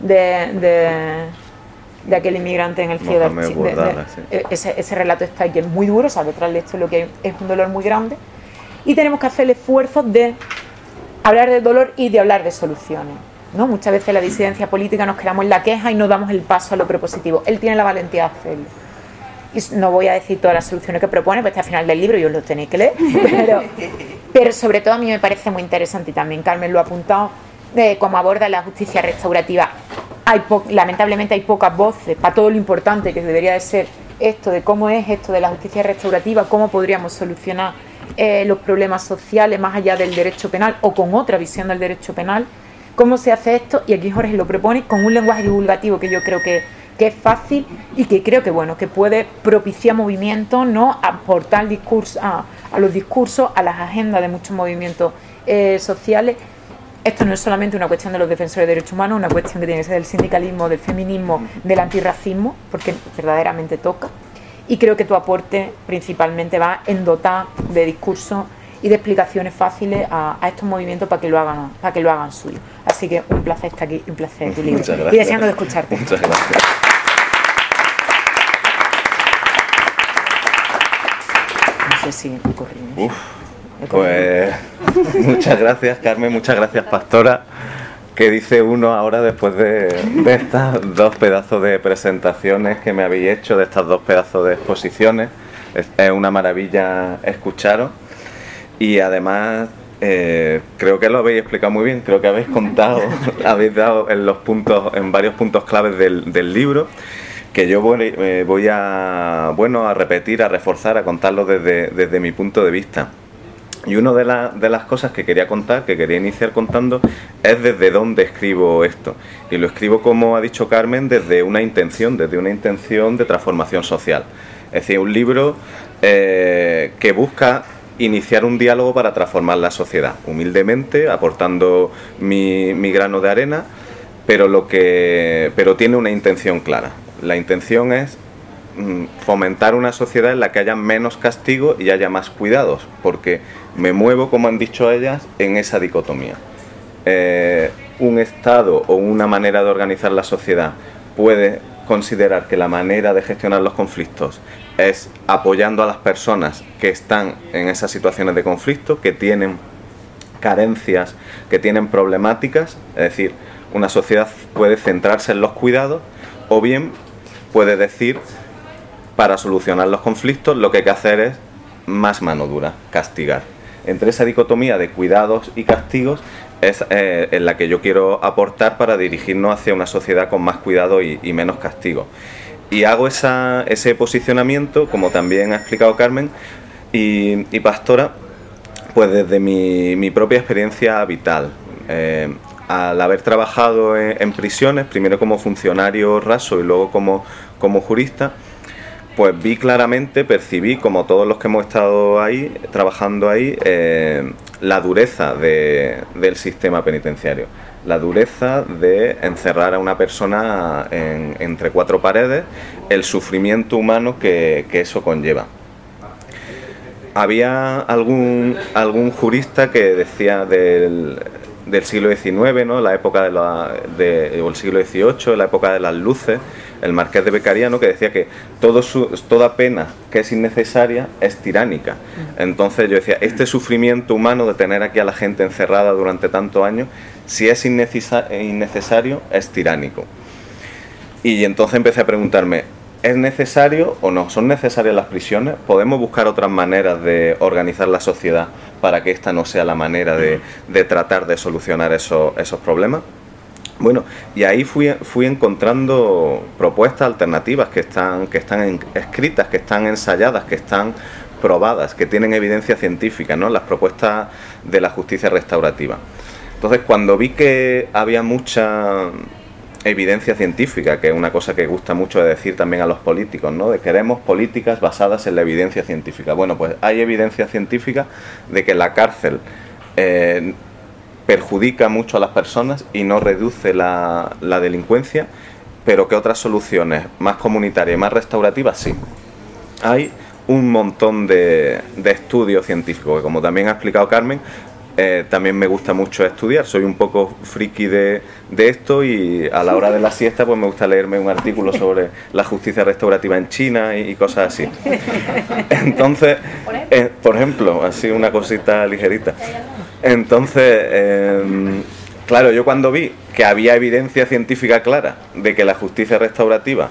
de aquel inmigrante en el cielo ese relato está ahí, que es muy duro, o sea, detrás de esto lo que hay es un dolor muy grande, y tenemos que hacer el esfuerzo de hablar del dolor y de hablar de soluciones, ¿no? Muchas veces la disidencia política nos quedamos en la queja y no damos el paso a lo propositivo. Él tiene la valentía de hacerlo, y no voy a decir todas las soluciones que propone, pues al final del libro y os lo tenéis que leer, pero sobre todo a mí me parece muy interesante, y también Carmen lo ha apuntado, de cómo aborda la justicia restaurativa. Lamentablemente hay pocas voces para todo lo importante que debería de ser esto, de cómo es esto de la justicia restaurativa, cómo podríamos solucionar los problemas sociales más allá del derecho penal o con otra visión del derecho penal, cómo se hace esto, y aquí Jorge lo propone con un lenguaje divulgativo que yo creo que es fácil y que creo que, bueno, que puede propiciar movimientos, ¿no? Aportar discurso a los discursos, a las agendas de muchos movimientos sociales. Esto no es solamente una cuestión de los defensores de derechos humanos, una cuestión que tiene que ser del sindicalismo, del feminismo, del antirracismo, porque verdaderamente toca. Y creo que tu aporte principalmente va en dotar de discursos y de explicaciones fáciles a estos movimientos para que lo hagan suyo. Así que un placer estar aquí, un placer tu libro. Y deseando de escucharte. Muchas gracias. No sé si me ocurrió. Pues muchas gracias, Carmen, muchas gracias, Pastora. ¿Qué dice uno ahora después de estas dos pedazos de presentaciones que me habéis hecho, de estas dos pedazos de exposiciones? Es una maravilla escucharos, y además creo que lo habéis explicado muy bien, creo que habéis contado, habéis dado en varios puntos claves del libro, que yo voy a repetir, a reforzar, a contarlo desde mi punto de vista. Y una de las cosas que quería contar, que quería iniciar contando, es desde dónde escribo esto. Y lo escribo, como ha dicho Carmen, desde una intención de transformación social. Es decir, un libro que busca iniciar un diálogo para transformar la sociedad, humildemente, aportando mi grano de arena, pero tiene una intención clara. La intención es fomentar una sociedad en la que haya menos castigo y haya más cuidados, porque me muevo, como han dicho ellas, en esa dicotomía. Un Estado o una manera de organizar la sociedad puede considerar que la manera de gestionar los conflictos es apoyando a las personas que están en esas situaciones de conflicto, que tienen carencias, que tienen problemáticas. Es decir, una sociedad puede centrarse en los cuidados, o bien puede decir, para solucionar los conflictos lo que hay que hacer es más mano dura, castigar. Entre esa dicotomía de cuidados y castigos es en la que yo quiero aportar para dirigirnos hacia una sociedad con más cuidado y menos castigo. Y hago ese posicionamiento, como también ha explicado Carmen y Pastora, pues desde mi propia experiencia vital. Al haber trabajado en prisiones, primero como funcionario raso y luego como jurista, pues percibí, como todos los que hemos estado ahí, trabajando ahí, la dureza del sistema penitenciario, la dureza de encerrar a una persona entre cuatro paredes, el sufrimiento humano que eso conlleva. Había algún jurista que decía del siglo XIX, ¿no? La época o el siglo XVIII, la época de las luces, el Marqués de Beccaria, ¿no? Que decía que toda pena que es innecesaria es tiránica. Entonces yo decía, este sufrimiento humano de tener aquí a la gente encerrada durante tantos años, si es innecesario, es tiránico. Y entonces empecé a preguntarme, ¿es necesario o no? ¿Son necesarias las prisiones? ¿Podemos buscar otras maneras de organizar la sociedad para que esta no sea la manera de tratar de solucionar esos problemas? Bueno, y ahí fui encontrando propuestas alternativas que están escritas, que están ensayadas, que están probadas, que tienen evidencia científica, ¿no? Las propuestas de la justicia restaurativa. Entonces, cuando vi que había mucha evidencia científica, que es una cosa que gusta mucho de decir también a los políticos, ¿no? De queremos políticas basadas en la evidencia científica. Bueno, pues hay evidencia científica de que la cárcel perjudica mucho a las personas y no reduce la delincuencia, pero que otras soluciones más comunitarias y más restaurativas sí. Hay un montón de estudios científicos, que como también ha explicado Carmen, también me gusta mucho estudiar, soy un poco friki de esto, y a la hora de la siesta pues me gusta leerme un artículo sobre la justicia restaurativa en China y cosas así. Entonces, por ejemplo, así una cosita ligerita. Entonces, claro, yo cuando vi que había evidencia científica clara de que la justicia restaurativa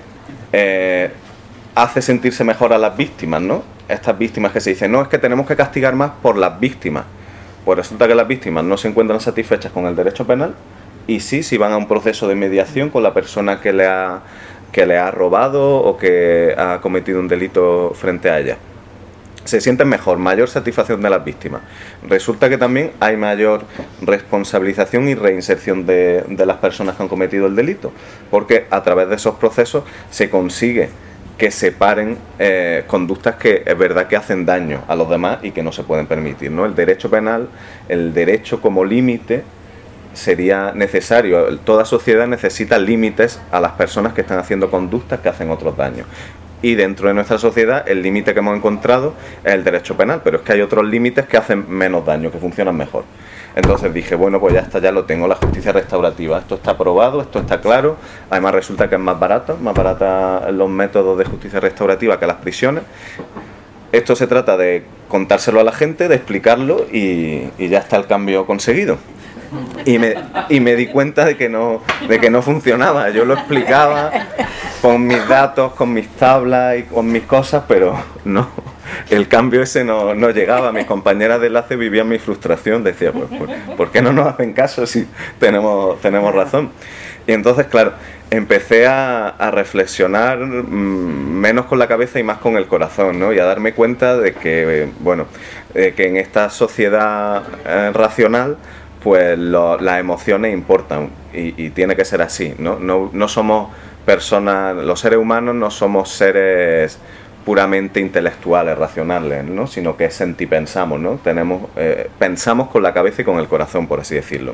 hace sentirse mejor a las víctimas, ¿no? Estas víctimas que se dicen, no, es que tenemos que castigar más por las víctimas. Pues resulta que las víctimas no se encuentran satisfechas con el derecho penal, y sí, si van a un proceso de mediación con la persona que le ha robado o que ha cometido un delito frente a ella. Se sienten mejor, mayor satisfacción de las víctimas. Resulta que también hay mayor responsabilización y reinserción de las personas que han cometido el delito, porque a través de esos procesos se consigue que separen conductas que es verdad que hacen daño a los demás y que no se pueden permitir, ¿no? El derecho penal, el derecho como límite sería necesario. Toda sociedad necesita límites a las personas que están haciendo conductas que hacen otros daños. Y dentro de nuestra sociedad el límite que hemos encontrado es el derecho penal, pero es que hay otros límites que hacen menos daño, que funcionan mejor. Entonces dije, bueno, pues ya está, ya lo tengo, la justicia restaurativa. Esto está probado, esto está claro. Además resulta que es más barata los métodos de justicia restaurativa que las prisiones. Esto se trata de contárselo a la gente, de explicarlo, y ya está el cambio conseguido. Y me di cuenta de que no funcionaba. Yo lo explicaba con mis datos, con mis tablas y con mis cosas, pero no, el cambio ese no llegaba. Mis compañeras de enlace vivían mi frustración, decía, pues, ¿por qué no nos hacen caso si tenemos razón? Y entonces, claro, empecé a reflexionar menos con la cabeza y más con el corazón, ¿no? Y a darme cuenta de que, que en esta sociedad racional, pues las emociones importan, y tiene que ser así, ¿no? No somos personas, los seres humanos no somos seres puramente intelectuales, racionales, ¿no? Sino que sentipensamos, ¿no? Pensamos con la cabeza y con el corazón, por así decirlo.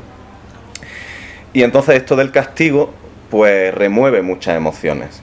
Y entonces esto del castigo pues remueve muchas emociones.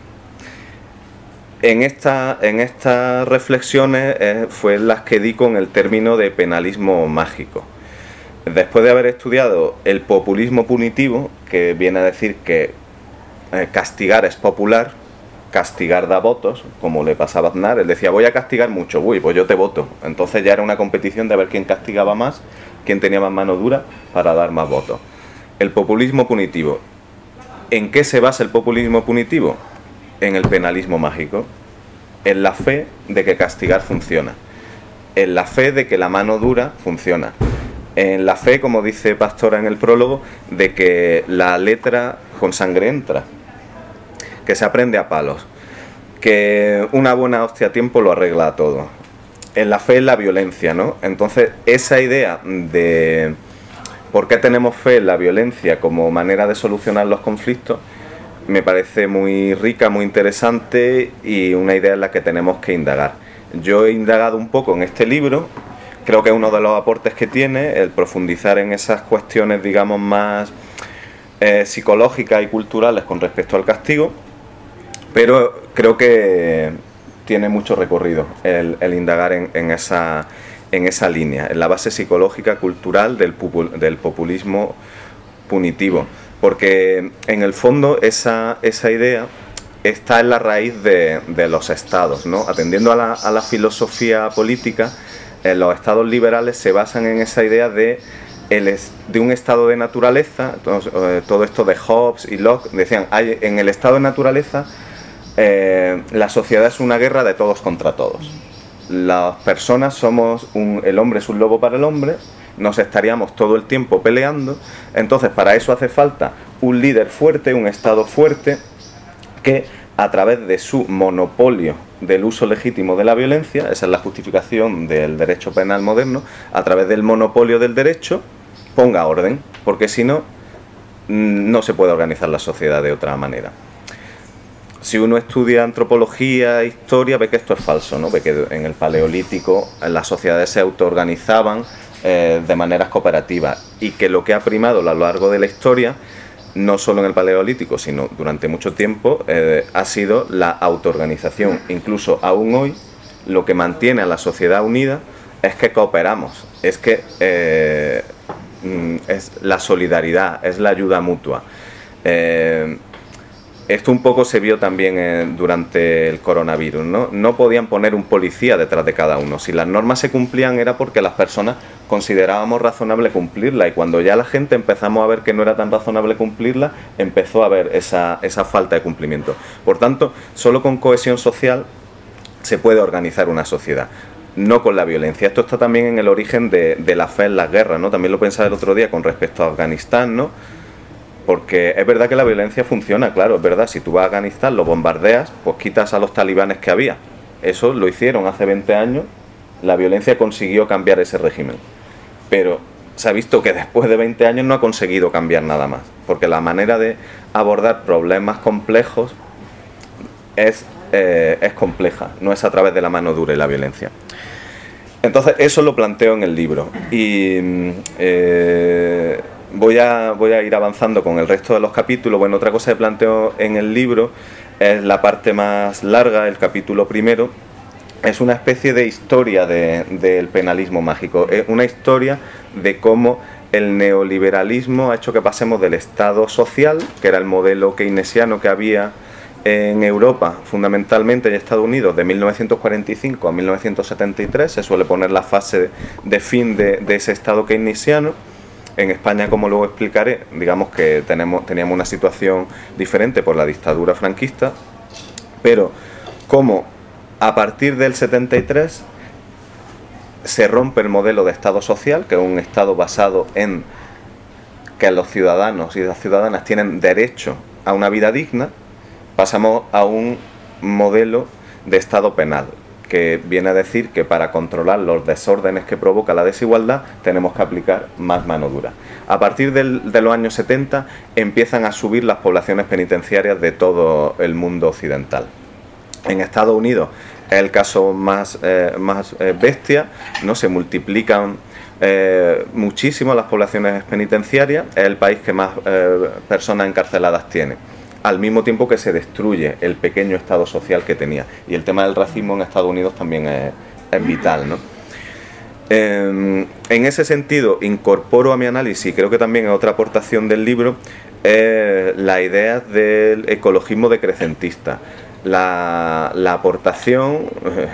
En estas reflexiones fue las que di con el término de penalismo mágico. Después de haber estudiado el populismo punitivo, que viene a decir que castigar es popular, castigar da votos, como le pasaba a Aznar. Él decía, voy a castigar mucho, pues yo te voto. Entonces ya era una competición de ver quién castigaba más, quién tenía más mano dura para dar más votos. El populismo punitivo. ¿En qué se basa el populismo punitivo? En el penalismo mágico. En la fe de que castigar funciona. En la fe de que la mano dura funciona. En la fe, como dice Pastora en el prólogo, de que la letra con sangre entra, que se aprende a palos, que una buena hostia a tiempo lo arregla todo. En la fe en la violencia, ¿no? Entonces, esa idea de por qué tenemos fe en la violencia como manera de solucionar los conflictos me parece muy rica, muy interesante, y una idea en la que tenemos que indagar. Yo he indagado un poco en este libro. Creo que es uno de los aportes que tiene el profundizar en esas cuestiones, digamos, más psicológicas y culturales con respecto al castigo, pero creo que tiene mucho recorrido el indagar en en esa línea, en la base psicológica, cultural del populismo punitivo. Porque en el fondo esa idea está en la raíz de los estados, ¿no? Atendiendo a la filosofía política, los estados liberales se basan en esa idea de un estado de naturaleza. Todo esto de Hobbes y Locke decían, en el estado de naturaleza la sociedad es una guerra de todos contra todos. Las personas el hombre es un lobo para el hombre, nos estaríamos todo el tiempo peleando. Entonces para eso hace falta un líder fuerte, un estado fuerte, que a través de su monopolio del uso legítimo de la violencia, esa es la justificación del derecho penal moderno, a través del monopolio del derecho ponga orden, porque si no, no se puede organizar la sociedad de otra manera. Si uno estudia antropología, historia, ve que esto es falso, ¿no? Ve que en el Paleolítico las sociedades se autoorganizaban de maneras cooperativas, y que lo que ha primado a lo largo de la historia, no solo en el Paleolítico, sino durante mucho tiempo, ha sido la autoorganización. Incluso aún hoy, lo que mantiene a la sociedad unida es que cooperamos, es que es la solidaridad, es la ayuda mutua. Esto un poco se vio también durante el coronavirus, ¿no? No podían poner un policía detrás de cada uno. Si las normas se cumplían era porque las personas considerábamos razonable cumplirla, y cuando ya la gente empezamos a ver que no era tan razonable cumplirla, empezó a haber esa falta de cumplimiento. Por tanto, solo con cohesión social se puede organizar una sociedad, no con la violencia. Esto está también en el origen de la fe en las guerras, ¿no? También lo pensaba el otro día con respecto a Afganistán, ¿no? Porque es verdad que la violencia funciona, claro, es verdad. Si tú vas a Afganistán, lo bombardeas, pues quitas a los talibanes que había. Eso lo hicieron hace 20 años, la violencia consiguió cambiar ese régimen. Pero se ha visto que después de 20 años no ha conseguido cambiar nada más, porque la manera de abordar problemas complejos es compleja, no es a través de la mano dura y la violencia. Entonces eso lo planteo en el libro, y voy a ir avanzando con el resto de los capítulos. Bueno, otra cosa que planteo en el libro es la parte más larga, el capítulo primero. Es una especie de historia del penalismo mágico, es una historia de cómo el neoliberalismo ha hecho que pasemos del Estado social, que era el modelo keynesiano que había en Europa, fundamentalmente en Estados Unidos, de 1945 a 1973, se suele poner la fase de fin de ese Estado keynesiano. En España, como luego explicaré, digamos que teníamos una situación diferente por la dictadura franquista, pero como a partir del 73 se rompe el modelo de Estado social, que es un Estado basado en que los ciudadanos y las ciudadanas tienen derecho a una vida digna, pasamos a un modelo de Estado penal, que viene a decir que para controlar los desórdenes que provoca la desigualdad tenemos que aplicar más mano dura. A partir de los años 70 empiezan a subir las poblaciones penitenciarias de todo el mundo occidental. En Estados Unidos es el caso más bestia, ¿no? Se multiplican muchísimo las poblaciones penitenciarias, es el país que más personas encarceladas tiene, al mismo tiempo que se destruye el pequeño Estado social que tenía. Y el tema del racismo en Estados Unidos también es vital, ¿no? En ese sentido, incorporo a mi análisis, creo que también es otra aportación del libro, la idea del ecologismo decrecentista. La aportación,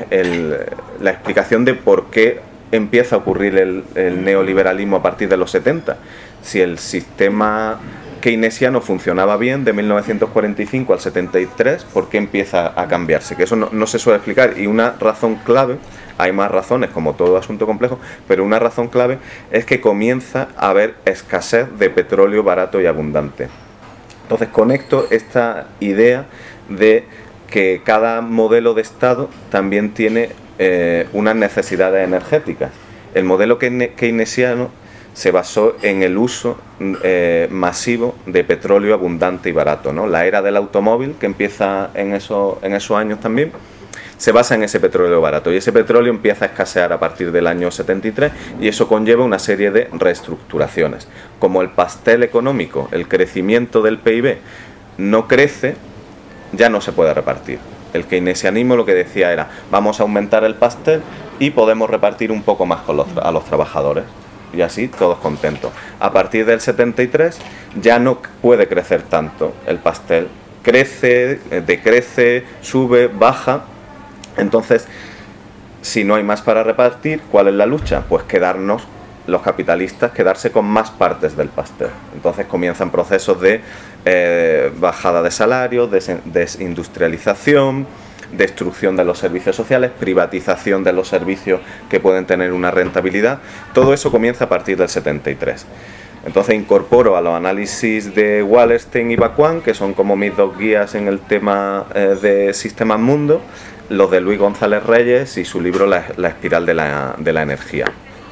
la explicación de por qué empieza a ocurrir el neoliberalismo a partir de los 70. Si el sistema keynesiano funcionaba bien de 1945 al 73, ¿por qué empieza a cambiarse? Que eso no se suele explicar, y una razón clave, hay más razones como todo asunto complejo, pero una razón clave es que comienza a haber escasez de petróleo barato y abundante. Entonces conecto esta idea de que cada modelo de Estado también tiene unas necesidades energéticas. El modelo keynesiano se basó en el uso masivo de petróleo abundante y barato, ¿no? La era del automóvil, que empieza en esos años también, se basa en ese petróleo barato, y ese petróleo empieza a escasear a partir del año 73, y eso conlleva una serie de reestructuraciones. Como el pastel económico, el crecimiento del PIB no crece, ya no se puede repartir. El keynesianismo lo que decía era, vamos a aumentar el pastel y podemos repartir un poco más a los trabajadores. Y así todos contentos. A partir del 73 ya no puede crecer tanto el pastel. Crece, decrece, sube, baja. Entonces, si no hay más para repartir, ¿cuál es la lucha? Pues quedarnos, los capitalistas, quedarse con más partes del pastel. Entonces comienzan procesos de bajada de salarios, desindustrialización, destrucción de los servicios sociales, privatización de los servicios que pueden tener una rentabilidad. Todo eso comienza a partir del 73. Entonces incorporo a los análisis de Wallerstein y Bacquán, que son como mis dos guías en el tema de sistemas mundo, los de Luis González Reyes y su libro La espiral de la energía.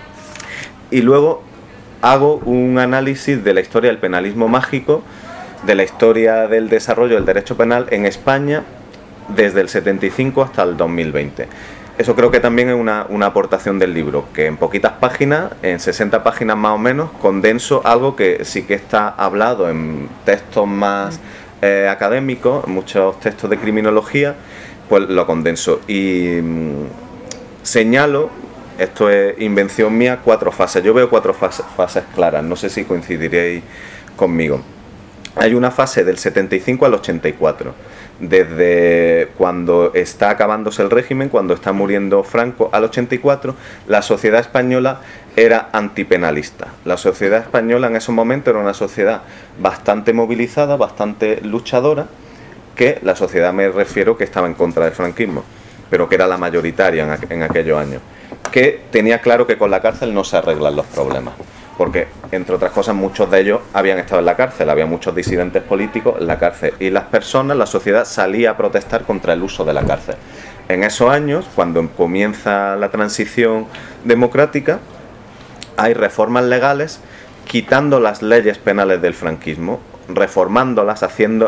Y luego hago un análisis de la historia del penalismo mágico, de la historia del desarrollo del derecho penal en España desde el 75 hasta el 2020. Eso creo que también es una aportación del libro, que en poquitas páginas, en 60 páginas más o menos, condenso algo que sí que está hablado en textos más académicos, muchos textos de criminología, pues lo condenso. Y señalo, esto es invención mía, 4 fases. Yo veo 4 fases claras, no sé si coincidiréis conmigo. Hay una fase del 75 al 84, desde cuando está acabándose el régimen, cuando está muriendo Franco, al 84, la sociedad española era antipenalista. La sociedad española en esos momentos era una sociedad bastante movilizada, bastante luchadora, que la sociedad me refiero que estaba en contra del franquismo, pero que era la mayoritaria en aquellos años, que tenía claro que con la cárcel no se arreglan los problemas. Porque, entre otras cosas, muchos de ellos habían estado en la cárcel, había muchos disidentes políticos en la cárcel, y las personas, la sociedad salía a protestar contra el uso de la cárcel. En esos años, cuando comienza la transición democrática, hay reformas legales quitando las leyes penales del franquismo, reformándolas,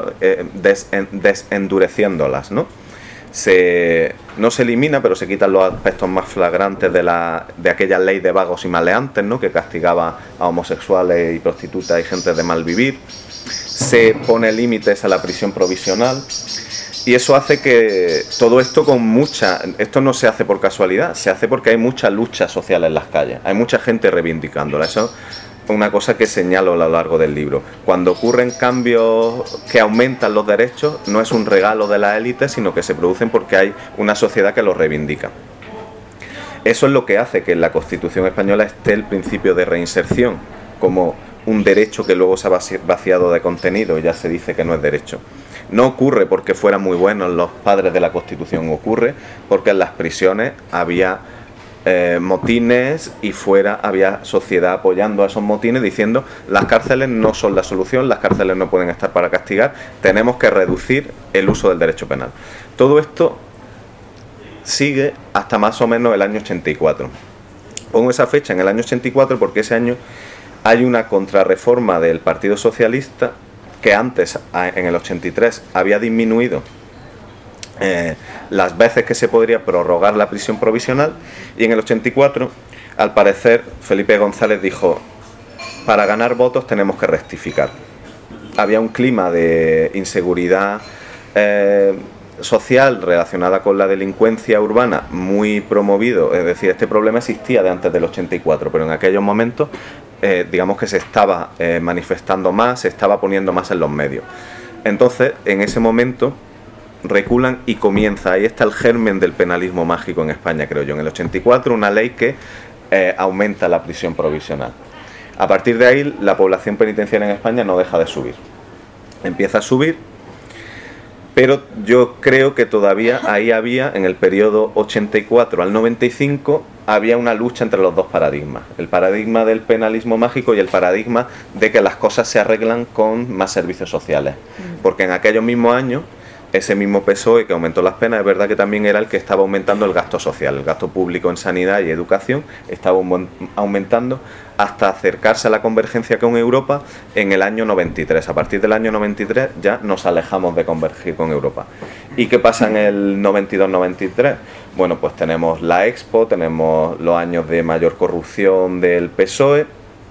desendureciéndolas, ¿no? No se elimina, pero se quitan los aspectos más flagrantes de aquella ley de vagos y maleantes, ¿no?, que castigaba a homosexuales y prostitutas y gente de mal vivir. Se pone límites a la prisión provisional, y eso hace que todo esto esto no se hace por casualidad, se hace porque hay mucha lucha social en las calles, hay mucha gente reivindicándola. Eso es una cosa que señalo a lo largo del libro. Cuando ocurren cambios que aumentan los derechos, no es un regalo de la élite, sino que se producen porque hay una sociedad que los reivindica. Eso es lo que hace que en la Constitución española esté el principio de reinserción como un derecho que luego se ha vaciado de contenido y ya se dice que no es derecho. No ocurre porque fueran muy buenos los padres de la Constitución, ocurre porque en las prisiones había motines y fuera había sociedad apoyando a esos motines, diciendo las cárceles no son la solución, las cárceles no pueden estar para castigar, tenemos que reducir el uso del derecho penal. Todo esto sigue hasta más o menos el año 84. Pongo esa fecha en el año 84 porque ese año hay una contrarreforma del Partido Socialista que antes, en el 83, había disminuido las veces que se podría prorrogar la prisión provisional, y en el 84, al parecer, Felipe González dijo: para ganar votos tenemos que rectificar. Había un clima de inseguridad social relacionada con la delincuencia urbana muy promovido, es decir, este problema existía de antes del 84, pero en aquellos momentos digamos que se estaba manifestando más, se estaba poniendo más en los medios. Entonces, en ese momento reculan y comienza, ahí está el germen del penalismo mágico en España, creo yo, en el 84, una ley que aumenta la prisión provisional. A partir de ahí, la población penitenciaria en España no deja de subir. Empieza a subir, pero yo creo que todavía ahí había, en el periodo 84 al 95, había una lucha entre los dos paradigmas. El paradigma del penalismo mágico y el paradigma de que las cosas se arreglan con más servicios sociales. Porque en aquellos mismos años, ese mismo PSOE que aumentó las penas, es verdad que también era el que estaba aumentando el gasto social, el gasto público en sanidad y educación estaba aumentando hasta acercarse a la convergencia con Europa en el año 93. A partir del año 93 ya nos alejamos de convergir con Europa. ¿Y qué pasa en el 92-93? Bueno, pues tenemos la Expo, tenemos los años de mayor corrupción del PSOE,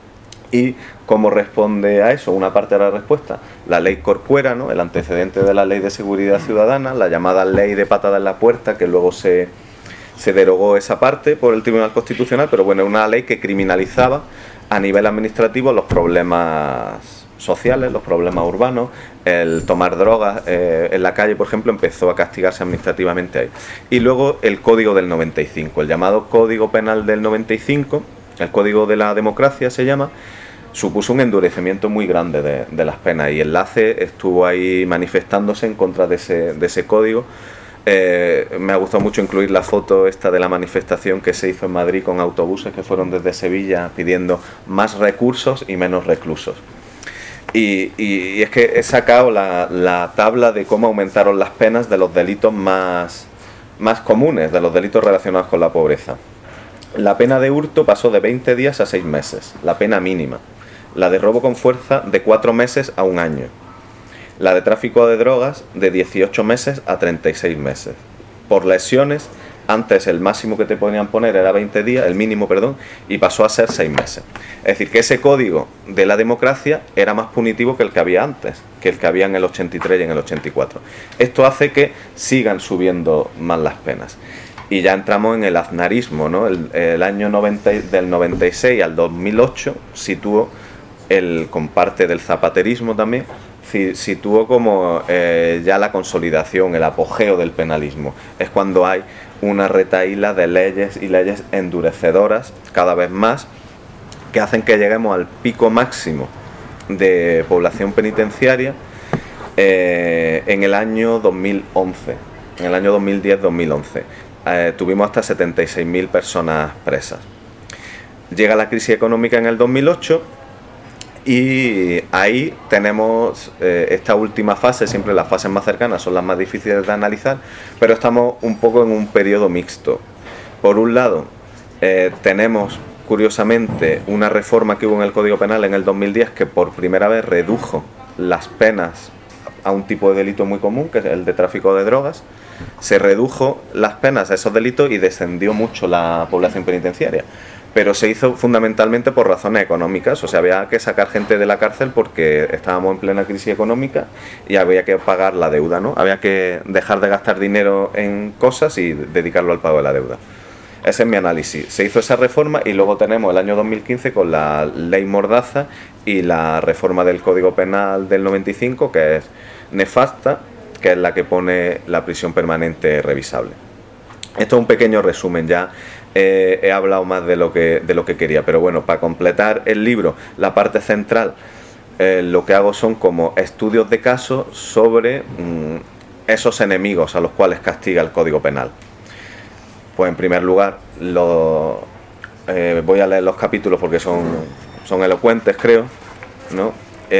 ¿Y cómo responde a eso? Una parte de la respuesta, la ley Corcuera, ¿no? El antecedente de la ley de seguridad ciudadana, la llamada ley de patada en la puerta, que luego se derogó esa parte por el Tribunal Constitucional, pero bueno, una ley que criminalizaba a nivel administrativo los problemas sociales, los problemas urbanos, el tomar drogas en la calle, por ejemplo, empezó a castigarse administrativamente ahí. Y luego el Código del 95, el llamado Código Penal del 95, el Código de la Democracia se llama, supuso un endurecimiento muy grande de las penas, y Enlace estuvo ahí manifestándose en contra de ese código. Me ha gustado mucho incluir la foto esta de la manifestación que se hizo en Madrid con autobuses que fueron desde Sevilla pidiendo más recursos y menos reclusos. Y es que he sacado la tabla de cómo aumentaron las penas de los delitos más comunes, de los delitos relacionados con la pobreza. La pena de hurto pasó de 20 días a 6 meses, la pena mínima. La de robo con fuerza de 4 meses a 1 año. La de tráfico de drogas de 18 meses a 36 meses. Por lesiones, antes el máximo que te podían poner era 20 días, el mínimo, perdón, y pasó a ser 6 meses. Es decir, que ese código de la democracia era más punitivo que el que había antes, que el que había en el 83 y en el 84. Esto hace que sigan subiendo más las penas. Y ya entramos en el aznarismo, ¿no? El año del 96 al 2008 situó, con parte del zapaterismo también, situó como ya la consolidación, el apogeo del penalismo. Es cuando hay una retahíla de leyes y leyes endurecedoras cada vez más, que hacen que lleguemos al pico máximo de población penitenciaria en el año 2011, en el año 2010-2011. Tuvimos hasta 76.000 personas presas. Llega la crisis económica en el 2008 y ahí tenemos esta última fase. Siempre las fases más cercanas son las más difíciles de analizar, pero estamos un poco en un periodo mixto. Por un lado, tenemos curiosamente una reforma que hubo en el Código Penal en el 2010 que por primera vez redujo las penas a un tipo de delito muy común, que es el de tráfico de drogas. Se redujo las penas a esos delitos y descendió mucho la población penitenciaria, pero se hizo fundamentalmente por razones económicas. O sea, había que sacar gente de la cárcel porque estábamos en plena crisis económica y había que pagar la deuda, ¿no? Había que dejar de gastar dinero en cosas y dedicarlo al pago de la deuda. Ese es mi análisis. Se hizo esa reforma y luego tenemos el año 2015 con la ley Mordaza y la reforma del Código Penal del 95, que es nefasta, que es la que pone la prisión permanente revisable. Esto es un pequeño resumen, ya he hablado más de lo que quería, pero bueno, para completar el libro, la parte central, lo que hago son como estudios de casos sobre esos enemigos a los cuales castiga el Código Penal. Pues en primer lugar, voy a leer los capítulos porque son elocuentes, creo, ¿no?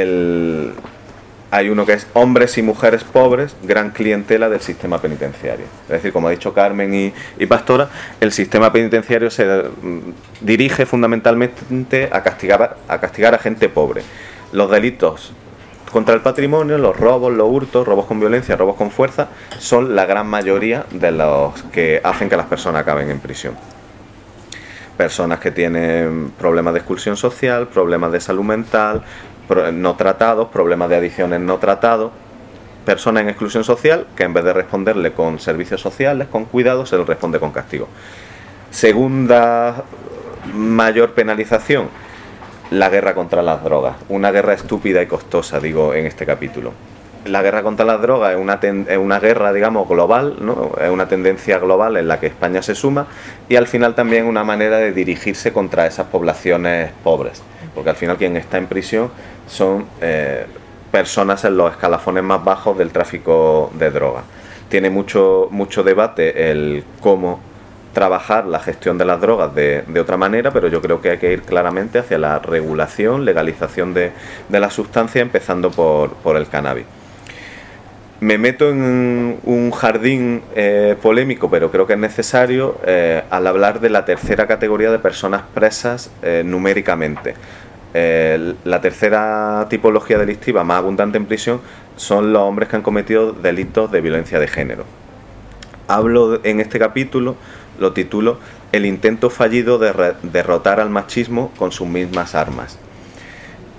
Hay uno que es hombres y mujeres pobres, gran clientela del sistema penitenciario. Es decir, como ha dicho Carmen y Pastora, el sistema penitenciario se dirige fundamentalmente a castigar a gente pobre. Los delitos contra el patrimonio, los robos, los hurtos, robos con violencia, robos con fuerza, son la gran mayoría de los que hacen que las personas acaben en prisión. Personas que tienen problemas de exclusión social, problemas de salud mental, no tratados, problemas de adicciones no tratados, personas en exclusión social que en vez de responderle con servicios sociales, con cuidado, se les responde con castigo. Segunda mayor penalización, la guerra contra las drogas, una guerra estúpida y costosa, digo en este capítulo. La guerra contra las drogas es una guerra, digamos, global, ¿no? Es una tendencia global en la que España se suma, y al final también una manera de dirigirse contra esas poblaciones pobres, porque al final quien está en prisión son personas en los escalafones más bajos del tráfico de drogas. Tiene mucho debate el cómo trabajar la gestión de las drogas de otra manera, pero yo creo que hay que ir claramente hacia la regulación, legalización de la sustancia, empezando por el cannabis. Me meto en un jardín polémico, pero creo que es necesario al hablar de la tercera categoría de personas presas numéricamente. La tercera tipología delictiva más abundante en prisión son los hombres que han cometido delitos de violencia de género. Hablo en este capítulo, lo titulo El intento fallido de derrotar al machismo con sus mismas armas.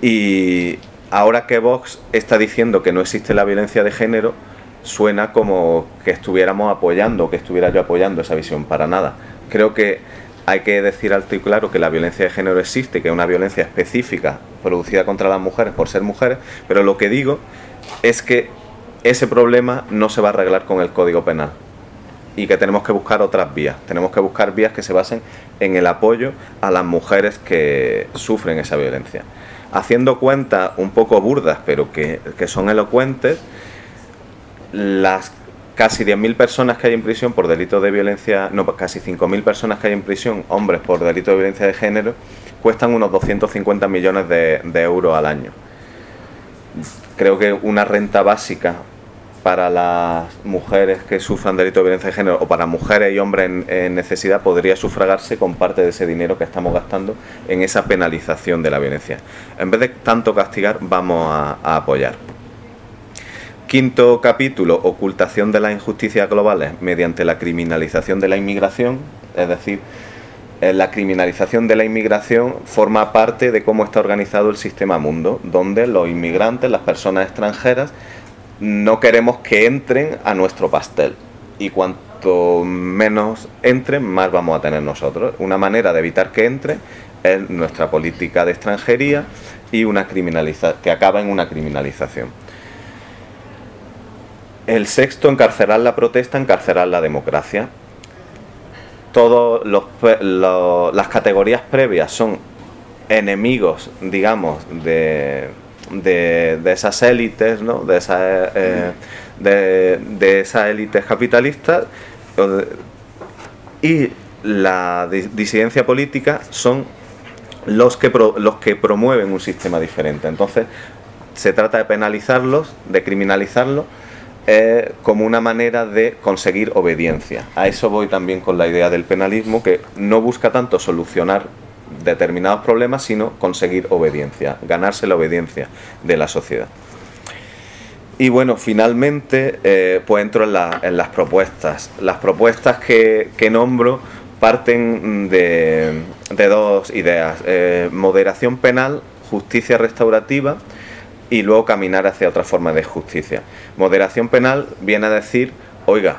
Y ahora que Vox está diciendo que no existe la violencia de género, suena como que estuviéramos apoyando, que estuviera yo apoyando esa visión. Para nada. Creo que hay que decir alto y claro que la violencia de género existe, que es una violencia específica producida contra las mujeres por ser mujeres, pero lo que digo es que ese problema no se va a arreglar con el Código Penal y que tenemos que buscar otras vías. Tenemos que buscar vías que se basen en el apoyo a las mujeres que sufren esa violencia. Haciendo cuentas un poco burdas, pero que son elocuentes, las casi 10.000 personas que hay en prisión por delitos de violencia, no, casi 5.000 personas que hay en prisión, hombres por delitos de violencia de género, cuestan unos 250 millones de euros al año. Creo que una renta básica para las mujeres que sufran delitos de violencia de género o para mujeres y hombres en necesidad podría sufragarse con parte de ese dinero que estamos gastando en esa penalización de la violencia. En vez de tanto castigar, vamos a apoyar. Quinto capítulo, ocultación de las injusticias globales mediante la criminalización de la inmigración. Es decir, la criminalización de la inmigración forma parte de cómo está organizado el sistema mundo, donde los inmigrantes, las personas extranjeras, no queremos que entren a nuestro pastel. Y cuanto menos entren, más vamos a tener nosotros. Una manera de evitar que entren es nuestra política de extranjería y que acaba en una criminalización. El sexto, encarcelar la protesta, encarcelar la democracia. Todas las categorías previas son enemigos, digamos, de esas élites, ¿no? de esas élites capitalistas, y la disidencia política son los que promueven un sistema diferente. Entonces se trata de penalizarlos, de criminalizarlos, como una manera de conseguir obediencia. A eso voy también con la idea del penalismo, que no busca tanto solucionar determinados problemas, sino conseguir obediencia, ganarse la obediencia de la sociedad. Y bueno, finalmente pues entro en las propuestas. Las propuestas que nombro parten de dos ideas: moderación penal, justicia restaurativa, y luego caminar hacia otra forma de justicia. Moderación penal viene a decir, oiga,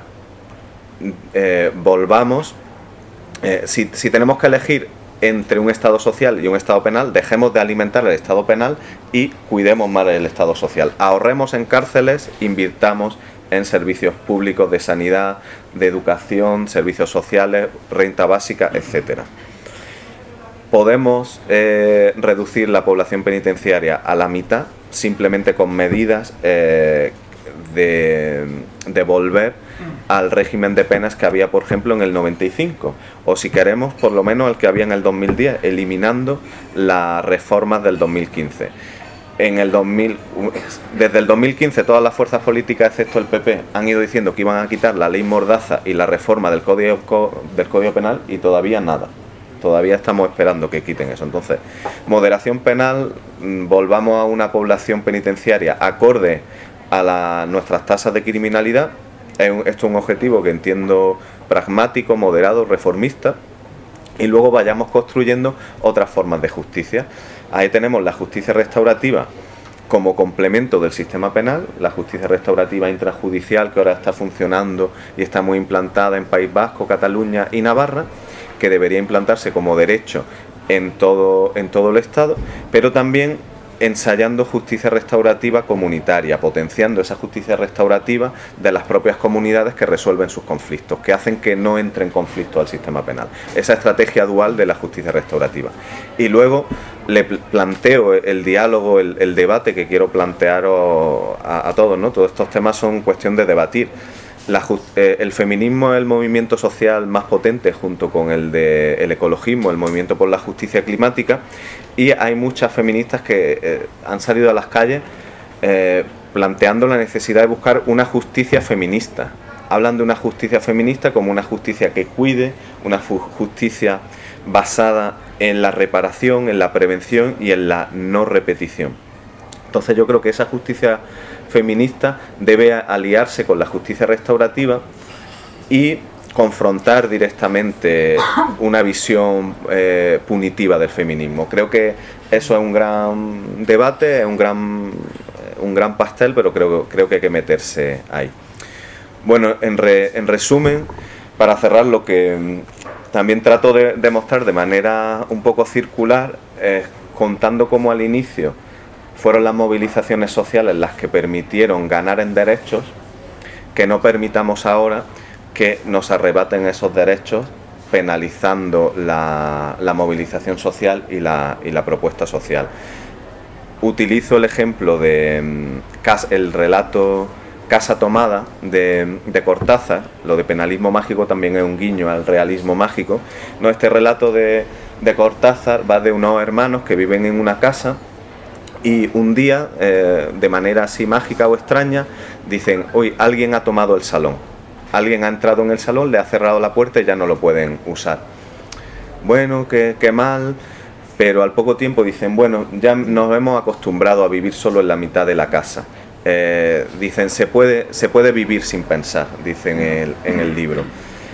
volvamos, si tenemos que elegir entre un Estado social y un Estado penal, dejemos de alimentar el Estado penal y cuidemos más el Estado social. Ahorremos en cárceles, invirtamos en servicios públicos de sanidad, de educación, servicios sociales, renta básica, etcétera. Podemos reducir la población penitenciaria a la mitad simplemente con medidas de volver al régimen de penas que había, por ejemplo, en el 95, o si queremos, por lo menos el que había en el 2010, eliminando las reformas del 2015. Desde el 2015 todas las fuerzas políticas, excepto el PP, han ido diciendo que iban a quitar la ley Mordaza y la reforma del Código Penal, y todavía nada. Todavía estamos esperando que quiten eso. Entonces, moderación penal, volvamos a una población penitenciaria acorde a nuestras tasas de criminalidad. Esto es un objetivo que entiendo pragmático, moderado, reformista. Y luego vayamos construyendo otras formas de justicia. Ahí tenemos la justicia restaurativa como complemento del sistema penal, la justicia restaurativa intrajudicial, que ahora está funcionando y está muy implantada en País Vasco, Cataluña y Navarra, que debería implantarse como derecho en todo el Estado, pero también ensayando justicia restaurativa comunitaria, potenciando esa justicia restaurativa de las propias comunidades que resuelven sus conflictos, que hacen que no entre en conflicto al sistema penal. Esa estrategia dual de la justicia restaurativa. Y luego le planteo el diálogo, el debate que quiero plantear a todos, ¿no? Todos estos temas son cuestión de debatir. El feminismo es el movimiento social más potente, junto con el ecologismo, el movimiento por la justicia climática, y hay muchas feministas que han salido a las calles planteando la necesidad de buscar una justicia feminista. Hablan de una justicia feminista como una justicia que cuide, una justicia basada en la reparación, en la prevención y en la no repetición. Entonces yo creo que esa justicia feminista debe aliarse con la justicia restaurativa y confrontar directamente una visión punitiva del feminismo. Creo que eso es un gran debate, es un gran pastel, pero creo que hay que meterse ahí. Bueno, en resumen, para cerrar, lo que también trato de demostrar de manera un poco circular, contando cómo al inicio fueron las movilizaciones sociales las que permitieron ganar en derechos, que no permitamos ahora que nos arrebaten esos derechos penalizando la movilización social y la propuesta social. Utilizo el ejemplo de el relato Casa Tomada de Cortázar. Lo de penalismo mágico también es un guiño al realismo mágico, ¿no? Este relato de Cortázar va de unos hermanos que viven en una casa y un día, de manera así mágica o extraña, dicen: hoy alguien ha tomado el salón, alguien ha entrado en el salón, le ha cerrado la puerta y ya no lo pueden usar. Bueno, qué mal, pero al poco tiempo dicen: bueno, ya nos hemos acostumbrado a vivir solo en la mitad de la casa. Dicen: se puede vivir sin pensar, dicen en el libro.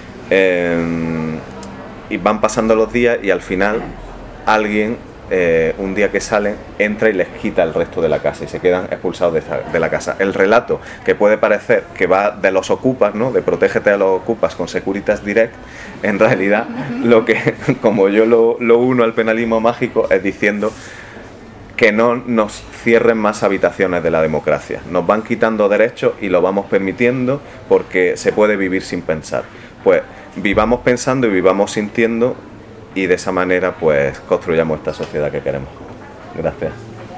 Y van pasando los días y al final alguien, un día que salen, entra y les quita el resto de la casa y se quedan expulsados de la casa. El relato, que puede parecer que va de los ocupas, ¿no?, de protégete a los ocupas con Securitas Direct, en realidad lo que, como yo lo uno al penalismo mágico, es diciendo que no nos cierren más habitaciones de la democracia. Nos van quitando derechos y lo vamos permitiendo porque se puede vivir sin pensar. Pues vivamos pensando y vivamos sintiendo, y de esa manera pues construyamos esta sociedad que queremos. Gracias.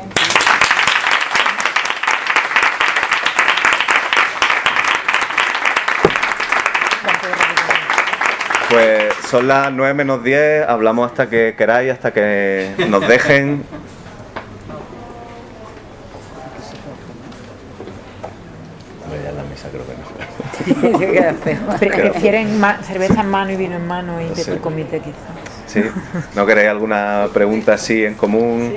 Pues son las 9 menos 10, hablamos hasta que queráis, hasta que nos dejen. Ya en la mesa creo que no. Prefieren cerveza en mano y vino en mano y Petit Comité, quizás. ¿Sí? ¿No queréis alguna pregunta así en común?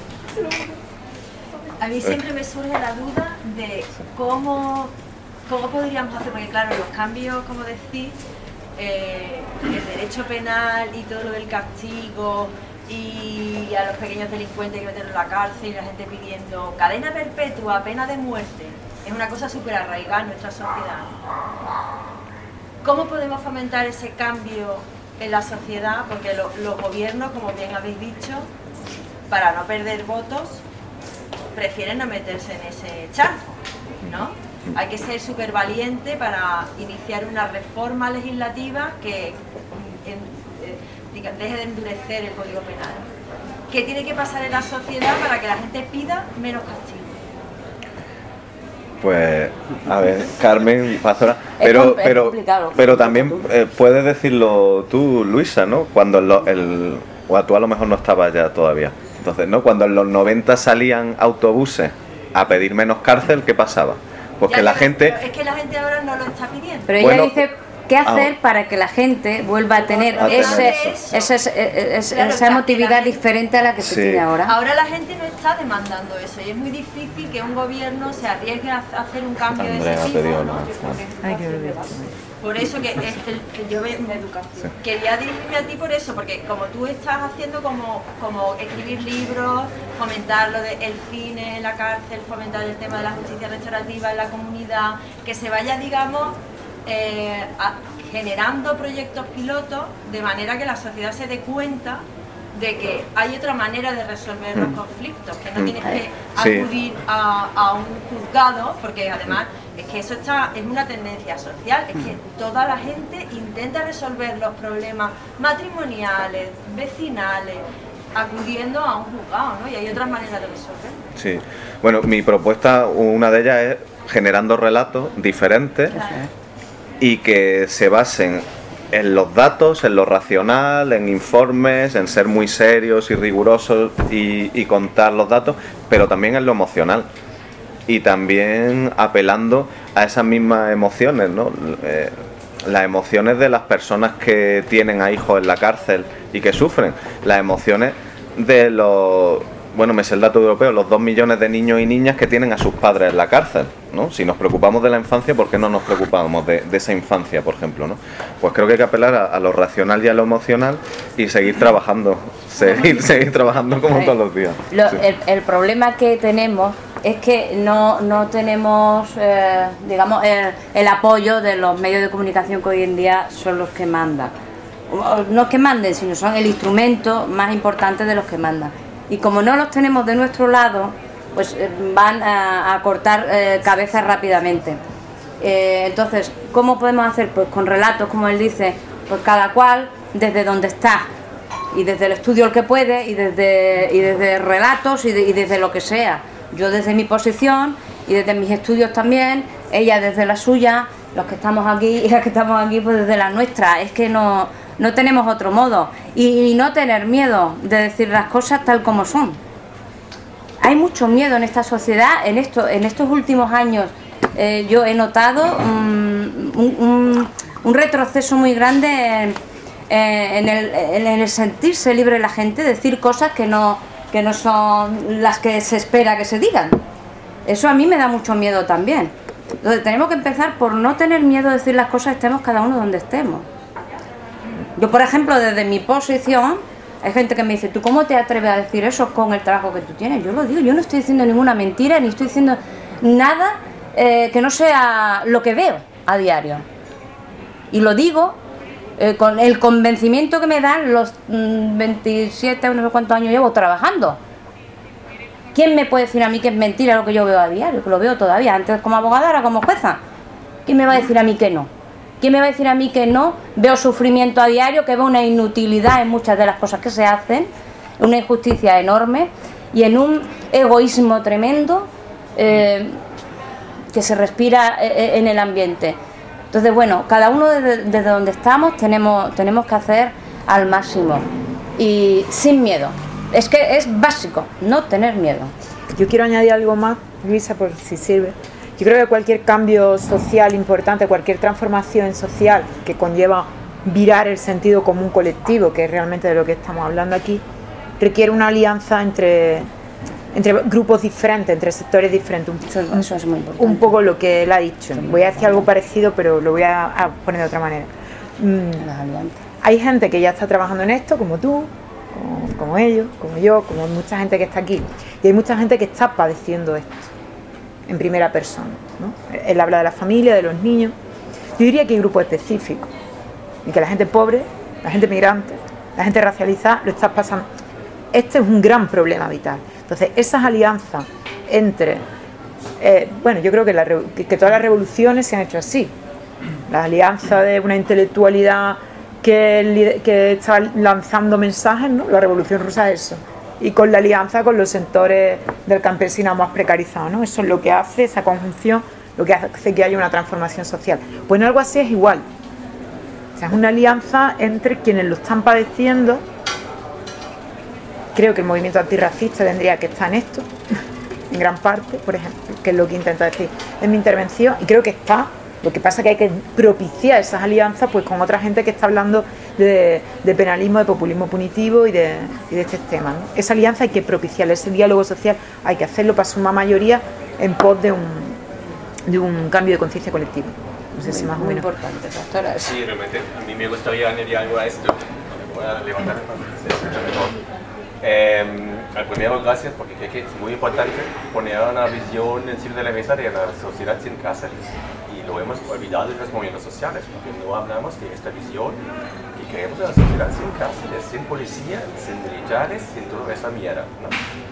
A mí siempre me surge la duda de cómo podríamos hacer, porque claro, los cambios, como decís, el derecho penal y todo lo del castigo y a los pequeños delincuentes que meten en la cárcel y la gente pidiendo cadena perpetua, pena de muerte, es una cosa súper arraigada en nuestra sociedad. ¿Cómo podemos fomentar ese cambio en la sociedad? Porque los gobiernos, como bien habéis dicho, para no perder votos, prefieren no meterse en ese charco, ¿no? Hay que ser súper valiente para iniciar una reforma legislativa que deje de endurecer el Código Penal. ¿Qué tiene que pasar en la sociedad para que la gente pida menos castigo? Pues, a ver, Carmen, Pastora, pero también puedes decirlo tú, Luisa, ¿no? Cuando o tú a lo mejor no estabas ya todavía. Entonces, ¿no? Cuando en los 90 salían autobuses a pedir menos cárcel, ¿qué pasaba? Porque la gente... Es que la gente ahora no lo está pidiendo. Pero ella dice qué hacer para que la gente vuelva a tener esa emotividad diferente a la que se tiene ahora. Ahora la gente no está demandando eso y es muy difícil que un gobierno se arriesgue a hacer un cambio de ese tipo, ¿no? Por eso que yo veo una educación. Quería dirigirme a ti por eso, porque como tú estás haciendo como escribir libros, fomentar lo del cine en la cárcel, fomentar el tema de la justicia restaurativa en la comunidad, que se vaya, digamos, generando proyectos pilotos de manera que la sociedad se dé cuenta de que hay otra manera de resolver los conflictos, que no tienes que acudir a un juzgado, porque además es que eso es una tendencia social, es que toda la gente intenta resolver los problemas matrimoniales, vecinales, acudiendo a un juzgado, ¿no? Y hay otras maneras de resolverlo. Sí, bueno, mi propuesta, una de ellas es generando relatos diferentes, y que se basen en los datos, en lo racional, en informes, en ser muy serios y rigurosos y contar los datos, pero también en lo emocional y también apelando a esas mismas emociones, ¿no? Las emociones de las personas que tienen a hijos en la cárcel y que sufren, las emociones de los bueno, me sé el dato europeo, los 2 millones de niños y niñas que tienen a sus padres en la cárcel, ¿no? Si nos preocupamos de la infancia, ¿por qué no nos preocupamos de esa infancia, por ejemplo, ¿no? Pues creo que hay que apelar a lo racional y a lo emocional y seguir trabajando, seguir trabajando como todos los días. El problema que tenemos es que no tenemos, digamos, el apoyo de los medios de comunicación que hoy en día son los que mandan. No es que manden, sino son el instrumento más importante de los que mandan. Y como no los tenemos de nuestro lado, pues van a cortar cabezas rápidamente. Entonces, ¿cómo podemos hacer? Pues con relatos, como él dice, pues cada cual desde donde está, y desde el estudio el que puede, y desde relatos y desde lo que sea. Yo desde mi posición y desde mis estudios también, ella desde la suya, los que estamos aquí y las que estamos aquí pues desde la nuestra. Es que no tenemos otro modo. Y no tener miedo de decir las cosas tal como son. Hay mucho miedo en esta sociedad. En estos últimos años yo he notado un retroceso muy grande en el sentirse libre la gente, decir cosas que no son las que se espera que se digan. Eso a mí me da mucho miedo también. Entonces tenemos que empezar por no tener miedo de decir las cosas, estemos cada uno donde estemos. Yo, por ejemplo, desde mi posición, hay gente que me dice, ¿tú cómo te atreves a decir eso con el trabajo que tú tienes? Yo lo digo, yo no estoy diciendo ninguna mentira, ni estoy diciendo nada que no sea lo que veo a diario. Y lo digo con el convencimiento que me dan los 27, no sé cuántos años llevo trabajando. ¿Quién me puede decir a mí que es mentira lo que yo veo a diario? Que lo veo todavía, antes como abogada, ahora como jueza. ¿Quién me va a decir a mí que no? ¿Quién me va a decir a mí que no? Veo sufrimiento a diario, que veo una inutilidad en muchas de las cosas que se hacen, una injusticia enorme y en un egoísmo tremendo que se respira en el ambiente. Entonces, bueno, cada uno desde donde estamos tenemos que hacer al máximo y sin miedo. Es que es básico, no tener miedo. Yo quiero añadir algo más, Luisa, por si sirve. Yo creo que cualquier cambio social importante, cualquier transformación social que conlleva virar el sentido común colectivo, que es realmente de lo que estamos hablando aquí, requiere una alianza entre grupos diferentes, entre sectores diferentes. Eso es muy importante. Un poco lo que él ha dicho. Voy a decir algo parecido, pero lo voy a poner de otra manera. Hay gente que ya está trabajando en esto, como tú, como ellos, como yo, como mucha gente que está aquí. Y hay mucha gente que está padeciendo esto en primera persona, ¿no? Él habla de la familia, de los niños. Yo diría que hay grupos específicos y que la gente pobre, la gente migrante, la gente racializada lo está pasando. Este es un gran problema vital. Entonces, esas alianzas entre... yo creo que todas las revoluciones se han hecho así. La alianza de una intelectualidad que está lanzando mensajes, ¿no? La revolución rusa es eso. Y con la alianza con los sectores del campesinado más precarizado, ¿no? Eso es lo que hace, esa conjunción, lo que hace que haya una transformación social. Pues en algo así es igual. O sea, es una alianza entre quienes lo están padeciendo. Creo que el movimiento antirracista tendría que estar en esto, en gran parte, por ejemplo, que es lo que intento decir en mi intervención, y creo que está. Lo que pasa es que hay que propiciar esas alianzas pues con otra gente que está hablando de penalismo, de populismo punitivo y de este tema, ¿no? Esa alianza hay que propiciar, ese diálogo social hay que hacerlo para sumar mayoría en pos de un cambio de conciencia colectiva. No sé si más o menos. Muy importante, pastora. Sí, realmente a mí me gustaría añadir algo a esto. Voy a levantar para que se escuche mejor. Primero, gracias, porque creo que es muy importante poner una visión encima de la mesa de una sociedad sin cárceles. Y lo hemos olvidado en los movimientos sociales, porque no hablamos de esta visión y queremos una sociedad sin cárceles, sin policía, sin militares, sin toda esa mierda, ¿no?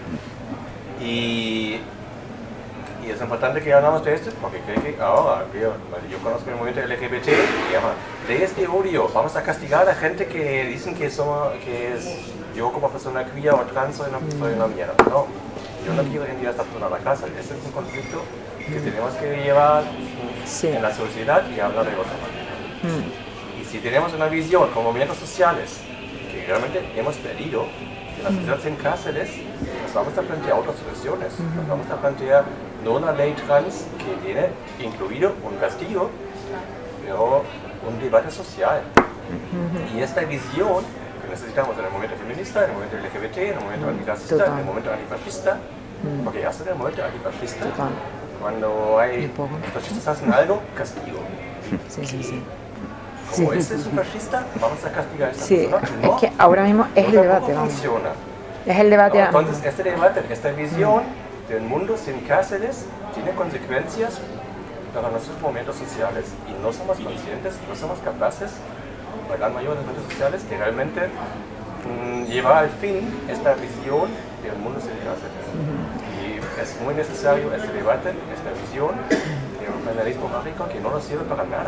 Y es importante que hablamos de esto, porque creo que ahora, yo conozco el movimiento LGBT, que llama leyes de odio, vamos a castigar a gente que dicen que yo como persona queer o trans soy una mierda. No, yo no quiero enviar a esta persona a la cárcel, ese es un conflicto que tenemos que llevar en la sociedad y hablar de otra manera. Y si tenemos una visión como movimientos sociales, que realmente hemos pedido, en la sociedad sin cárceles, nos vamos a plantear otras soluciones. Nos vamos a plantear no una ley trans que tiene incluido un castigo, pero un debate social. Y esta visión que necesitamos en el momento feminista, en el momento LGBT, en el momento antirracista, en el momento antifascista, porque hasta en el momento antifascista, cuando hay los fascistas hacen algo, castigo. Sí. Como este es un fascista, vamos a castigar a esta Sí, persona. es que ahora mismo es el debate, ¿Cómo vamos. funciona? Es el debate. Entonces, este debate, esta visión del mundo sin cárceles tiene consecuencias para nuestros momentos sociales y no somos conscientes, no somos capaces, la gran mayoría de los momentos sociales, de realmente llevar al fin esta visión del mundo sin cárceles. Y es muy necesario este debate, esta visión de un federalismo mágico que no nos sirve para nada.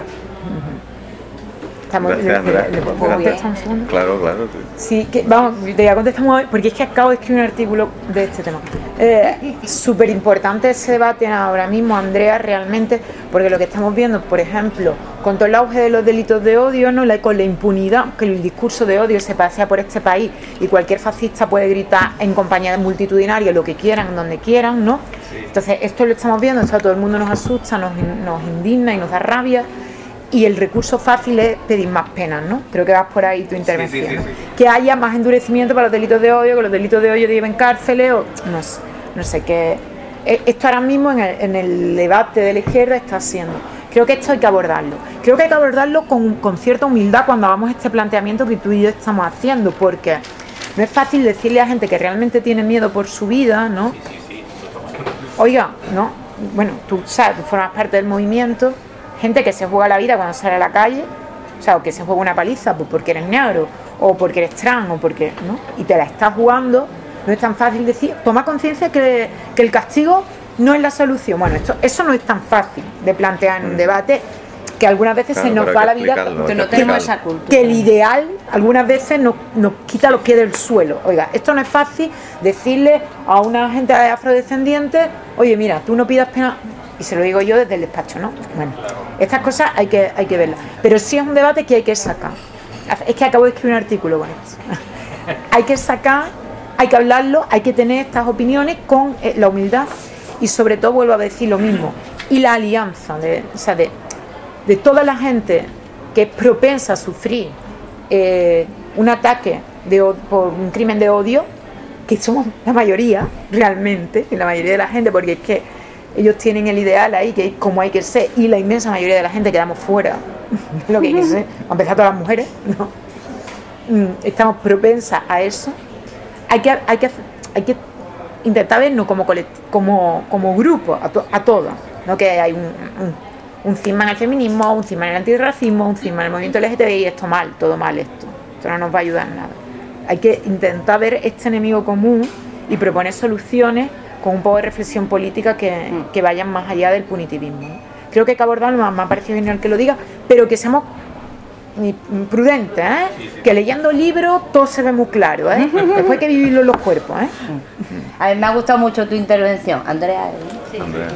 Gracias, Andrea. ¿Le puedo contestar un segundo? Claro. Sí, que, vamos, te voy a contestar porque es que acabo de escribir un artículo de este tema. Súper importante ese debate ahora mismo, Andrea, realmente, porque lo que estamos viendo, por ejemplo, con todo el auge de los delitos de odio, ¿no? Con la impunidad, que el discurso de odio se pasea por este país y cualquier fascista puede gritar en compañía de multitudinaria lo que quieran, donde quieran, ¿no? Sí. Entonces, esto lo estamos viendo, todo el mundo nos asusta, nos indigna y nos da rabia. Y el recurso fácil es pedir más penas, ¿no? Creo que vas por ahí tu intervención. Sí. Que haya más endurecimiento para los delitos de odio, que los delitos de odio lleven cárceles, o no sé qué. Esto ahora mismo en el debate de la izquierda está haciendo. Creo que esto hay que abordarlo. Creo que hay que abordarlo con cierta humildad cuando hagamos este planteamiento que tú y yo estamos haciendo, porque no es fácil decirle a gente que realmente tiene miedo por su vida, ¿no? Oiga, ¿no? Bueno, tú sabes, tú formas parte del movimiento. Gente que se juega la vida cuando sale a la calle, o sea, o que se juega una paliza pues porque eres negro, o porque eres trans, o porque, ¿no? Y te la estás jugando, no es tan fácil decir, toma conciencia que el castigo no es la solución. Bueno, eso no es tan fácil de plantear en un debate, que algunas veces se nos va la vida, que no tenemos esa cultura. Que el ideal algunas veces nos quita los pies del suelo. Oiga, esto no es fácil decirle a una gente afrodescendiente, oye, mira, tú no pidas pena. Y se lo digo yo desde el despacho, ¿no? Bueno, estas cosas hay que verlas. Pero sí es un debate que hay que sacar. Es que acabo de escribir un artículo con esto. Hay que sacar, hay que hablarlo, hay que tener estas opiniones con la humildad y sobre todo, vuelvo a decir lo mismo, y la alianza de toda la gente que es propensa a sufrir un ataque por un crimen de odio, que somos la mayoría, realmente, la mayoría de la gente, porque es que ellos tienen el ideal ahí, que es como hay que ser, y la inmensa mayoría de la gente quedamos fuera de lo que hay que ser, a empezar todas las mujeres, ¿no? Estamos propensas a eso. Hay que intentar vernos como grupo, a todos, ¿no? Que hay un cisma en el feminismo, un cisma en el antirracismo, un cisma en el movimiento LGTBI, esto mal, todo mal esto no nos va a ayudar en nada. Hay que intentar ver este enemigo común y proponer soluciones con un poco de reflexión política que vayan más allá del punitivismo, ¿no? Creo que hay que abordarlo, me ha parecido genial que lo diga, pero que seamos prudentes, ¿eh? Sí. Que leyendo libros todo se ve muy claro, ¿eh? Después hay que vivirlo en los cuerpos, ¿eh? A mí me ha gustado mucho tu intervención, Andrea. Sí. Andrea.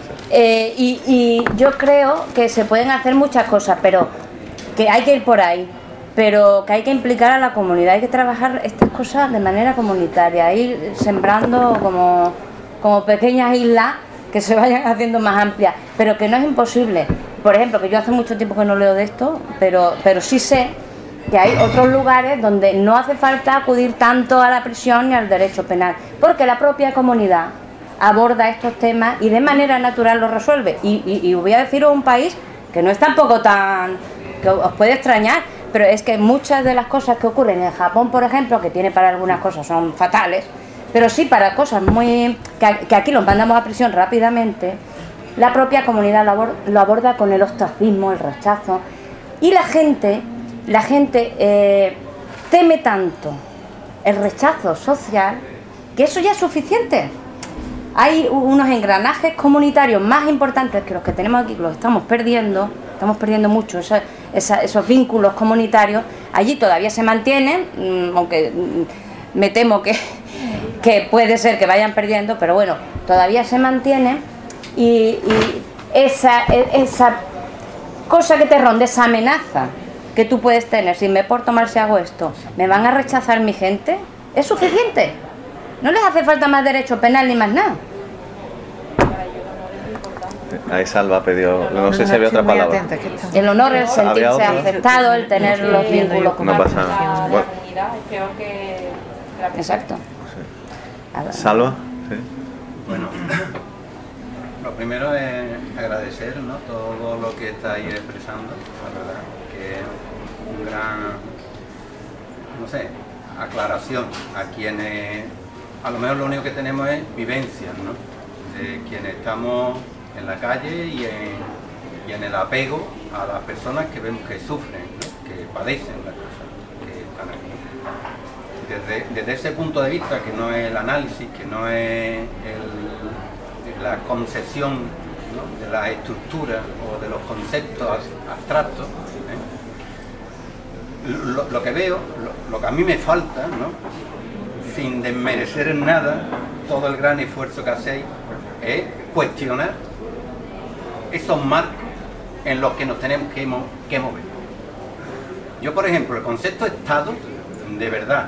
Y yo creo que se pueden hacer muchas cosas, pero que hay que ir por ahí, pero que hay que implicar a la comunidad, hay que trabajar estas cosas de manera comunitaria, ir sembrando como pequeñas islas que se vayan haciendo más amplias, pero que no es imposible. Por ejemplo, que yo hace mucho tiempo que no leo de esto, pero sí sé que hay otros lugares donde no hace falta acudir tanto a la prisión ni al derecho penal, porque la propia comunidad aborda estos temas y de manera natural los resuelve. Y voy a deciros un país que no es tampoco tan... que os puede extrañar, pero es que muchas de las cosas que ocurren en Japón, por ejemplo, que tiene para algunas cosas son fatales, pero sí para cosas muy que aquí los mandamos a prisión rápidamente, la propia comunidad lo aborda con el ostracismo, el rechazo, y la gente teme tanto el rechazo social que eso ya es suficiente. Hay unos engranajes comunitarios más importantes que los que tenemos aquí, que los estamos perdiendo mucho, esos vínculos comunitarios. Allí todavía se mantienen, aunque me temo que puede ser que vayan perdiendo, pero bueno, todavía se mantienen, y esa cosa que te ronda, esa amenaza que tú puedes tener, si me porto mal, si hago esto, ¿me van a rechazar mi gente? Es suficiente, no les hace falta más derecho penal ni más nada. Ahí Salva ha pedido, no sé si había otra palabra. El honor, el sentirse aceptado, el tener los vínculos No pasa nada. Bueno. realidad es peor que la persona. Exacto. ¿Salva? Sí. Bueno, lo primero es agradecer, ¿no?, todo lo que estáis expresando, la verdad, que es un gran, no sé, aclaración a quienes, a lo mejor lo único que tenemos es vivencias, ¿no?, de quienes estamos en la calle y en el apego a las personas que vemos que sufren, ¿no?, que padecen las cosas que están aquí. Desde ese punto de vista, que no es el análisis, que no es la concesión, ¿no?, de la estructura o de los conceptos abstractos, lo que veo, lo que a mí me falta, ¿no?, sin desmerecer en nada todo el gran esfuerzo que hacéis, es cuestionar esos marcos en los que nos tenemos que mover. Yo, por ejemplo, el concepto de Estado, de verdad,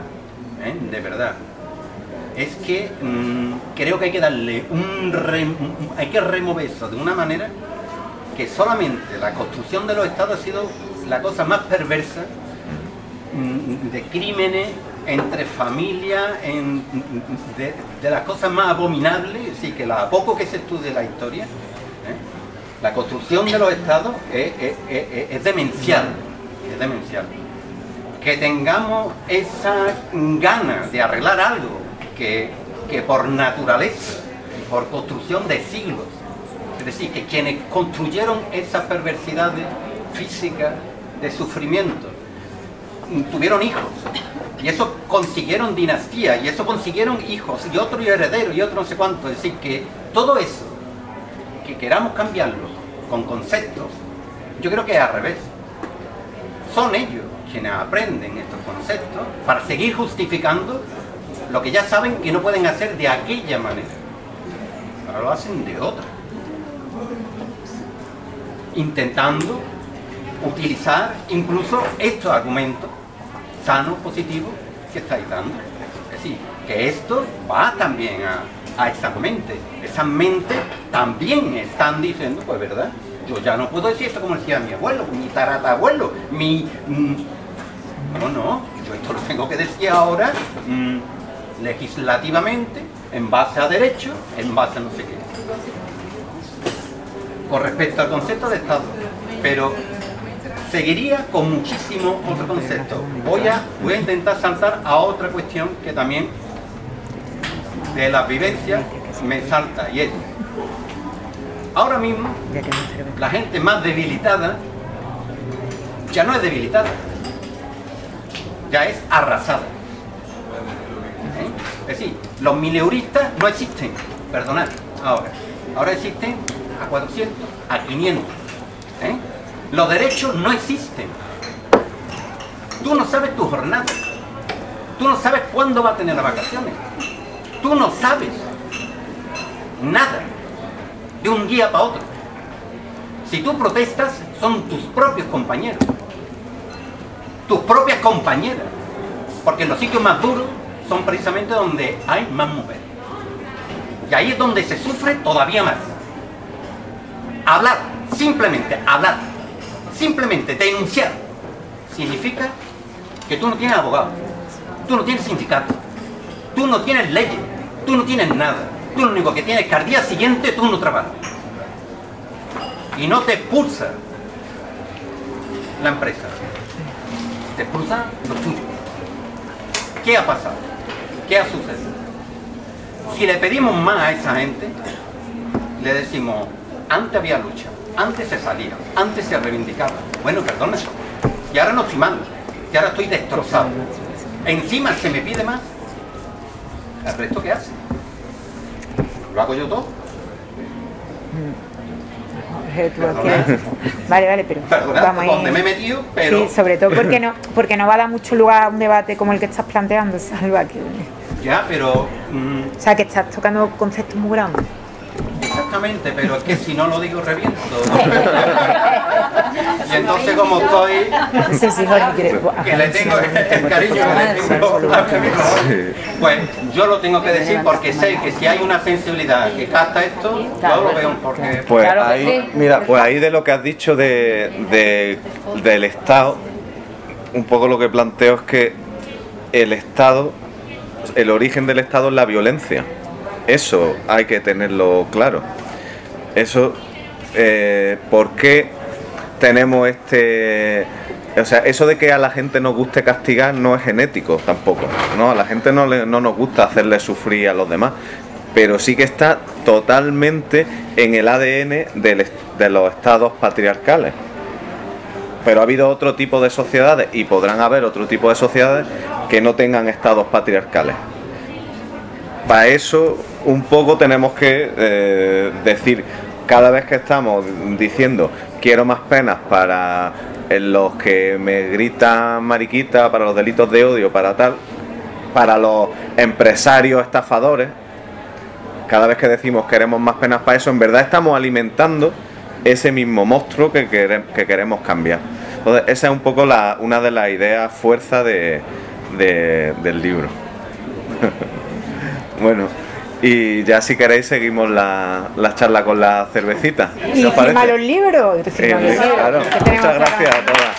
es que creo que hay que darle hay que remover eso de una manera que solamente la construcción de los Estados ha sido la cosa más perversa, de crímenes entre familias, de las cosas más abominables, así que a poco que se estudie la historia, la construcción de los Estados es demencial, es demencial. Que tengamos esa gana de arreglar algo que por naturaleza, por construcción de siglos, es decir, que quienes construyeron esas perversidades físicas de sufrimiento tuvieron hijos, y eso consiguieron dinastías, y eso consiguieron hijos, y otro y heredero, y otro no sé cuánto. Es decir, que todo eso, que queramos cambiarlo con conceptos, yo creo que es al revés. Son ellos quienes aprenden estos conceptos para seguir justificando lo que ya saben que no pueden hacer de aquella manera. Ahora lo hacen de otra. Intentando utilizar incluso estos argumentos sanos, positivos, que estáis dando. Es decir, que esto va también a esas mentes. Esas mentes también están diciendo, pues verdad, yo ya no puedo decir esto como decía mi abuelo, mi taratabuelo, No, yo esto lo tengo que decir ahora legislativamente, en base a derecho, en base a no sé qué. Con respecto al concepto de Estado, pero seguiría con muchísimos otros conceptos. Voy a intentar saltar a otra cuestión que también de las vivencias me salta, y es, ahora mismo la gente más debilitada ya no es debilitada, ya es arrasada. Es decir, los mileuristas no existen, perdonad, ahora existen a 400, a 500. Los derechos no existen. Tú no sabes tu jornada, tú no sabes cuándo va a tener las vacaciones, tú no sabes nada de un día para otro. Si tú protestas, son tus propios compañeros, tus propias compañeras, porque en los sitios más duros son precisamente donde hay más mujeres, y ahí es donde se sufre todavía más. Hablar, simplemente denunciar, significa que tú no tienes abogado, tú no tienes sindicato, tú no tienes leyes, tú no tienes nada. Tú lo único que tienes es que al día siguiente tú no trabajas y no te expulsa la empresa, te expulsa lo tuyo. ¿Qué ha pasado? ¿Qué ha sucedido? Si le pedimos más a esa gente, le decimos, antes había lucha, antes se salía, antes se reivindicaba. Bueno, perdona, y ahora no estoy mal, y ahora estoy destrozado. Encima se me pide más. ¿El resto qué hace? ¿Lo hago yo todo? Vale, pero perdonad, vamos donde me he metido, pero... Sí, sobre todo porque no va a dar mucho lugar a un debate como el que estás planteando, Salva. Ya, pero... O sea, que estás tocando conceptos muy grandes. Exactamente, pero es que si no lo digo reviento. Y entonces como estoy... Sí, Jorge, que le tengo el cariño que le tengo a mí mismo, pues yo lo tengo que decir porque sé que si hay una sensibilidad que capta esto, yo lo veo porque... Pues ahí, mira, pues ahí de lo que has dicho del Estado, un poco lo que planteo es que el Estado, el origen del Estado es la violencia. Eso hay que tenerlo claro. Eso, ¿por qué tenemos o sea, eso de que a la gente nos guste castigar no es genético tampoco, ¿no? A la gente no nos gusta hacerle sufrir a los demás, pero sí que está totalmente en el ADN de los estados patriarcales. Pero ha habido otro tipo de sociedades, y podrán haber otro tipo de sociedades que no tengan estados patriarcales. Para eso un poco tenemos que decir, cada vez que estamos diciendo quiero más penas para los que me gritan mariquita, para los delitos de odio, para tal, para los empresarios estafadores, cada vez que decimos queremos más penas para eso, en verdad estamos alimentando ese mismo monstruo que queremos cambiar. Entonces esa es un poco una de las ideas fuerza del libro. Bueno, y ya si queréis seguimos la charla con la cervecita. Y firma los libros. Claro. Muchas gracias a todas.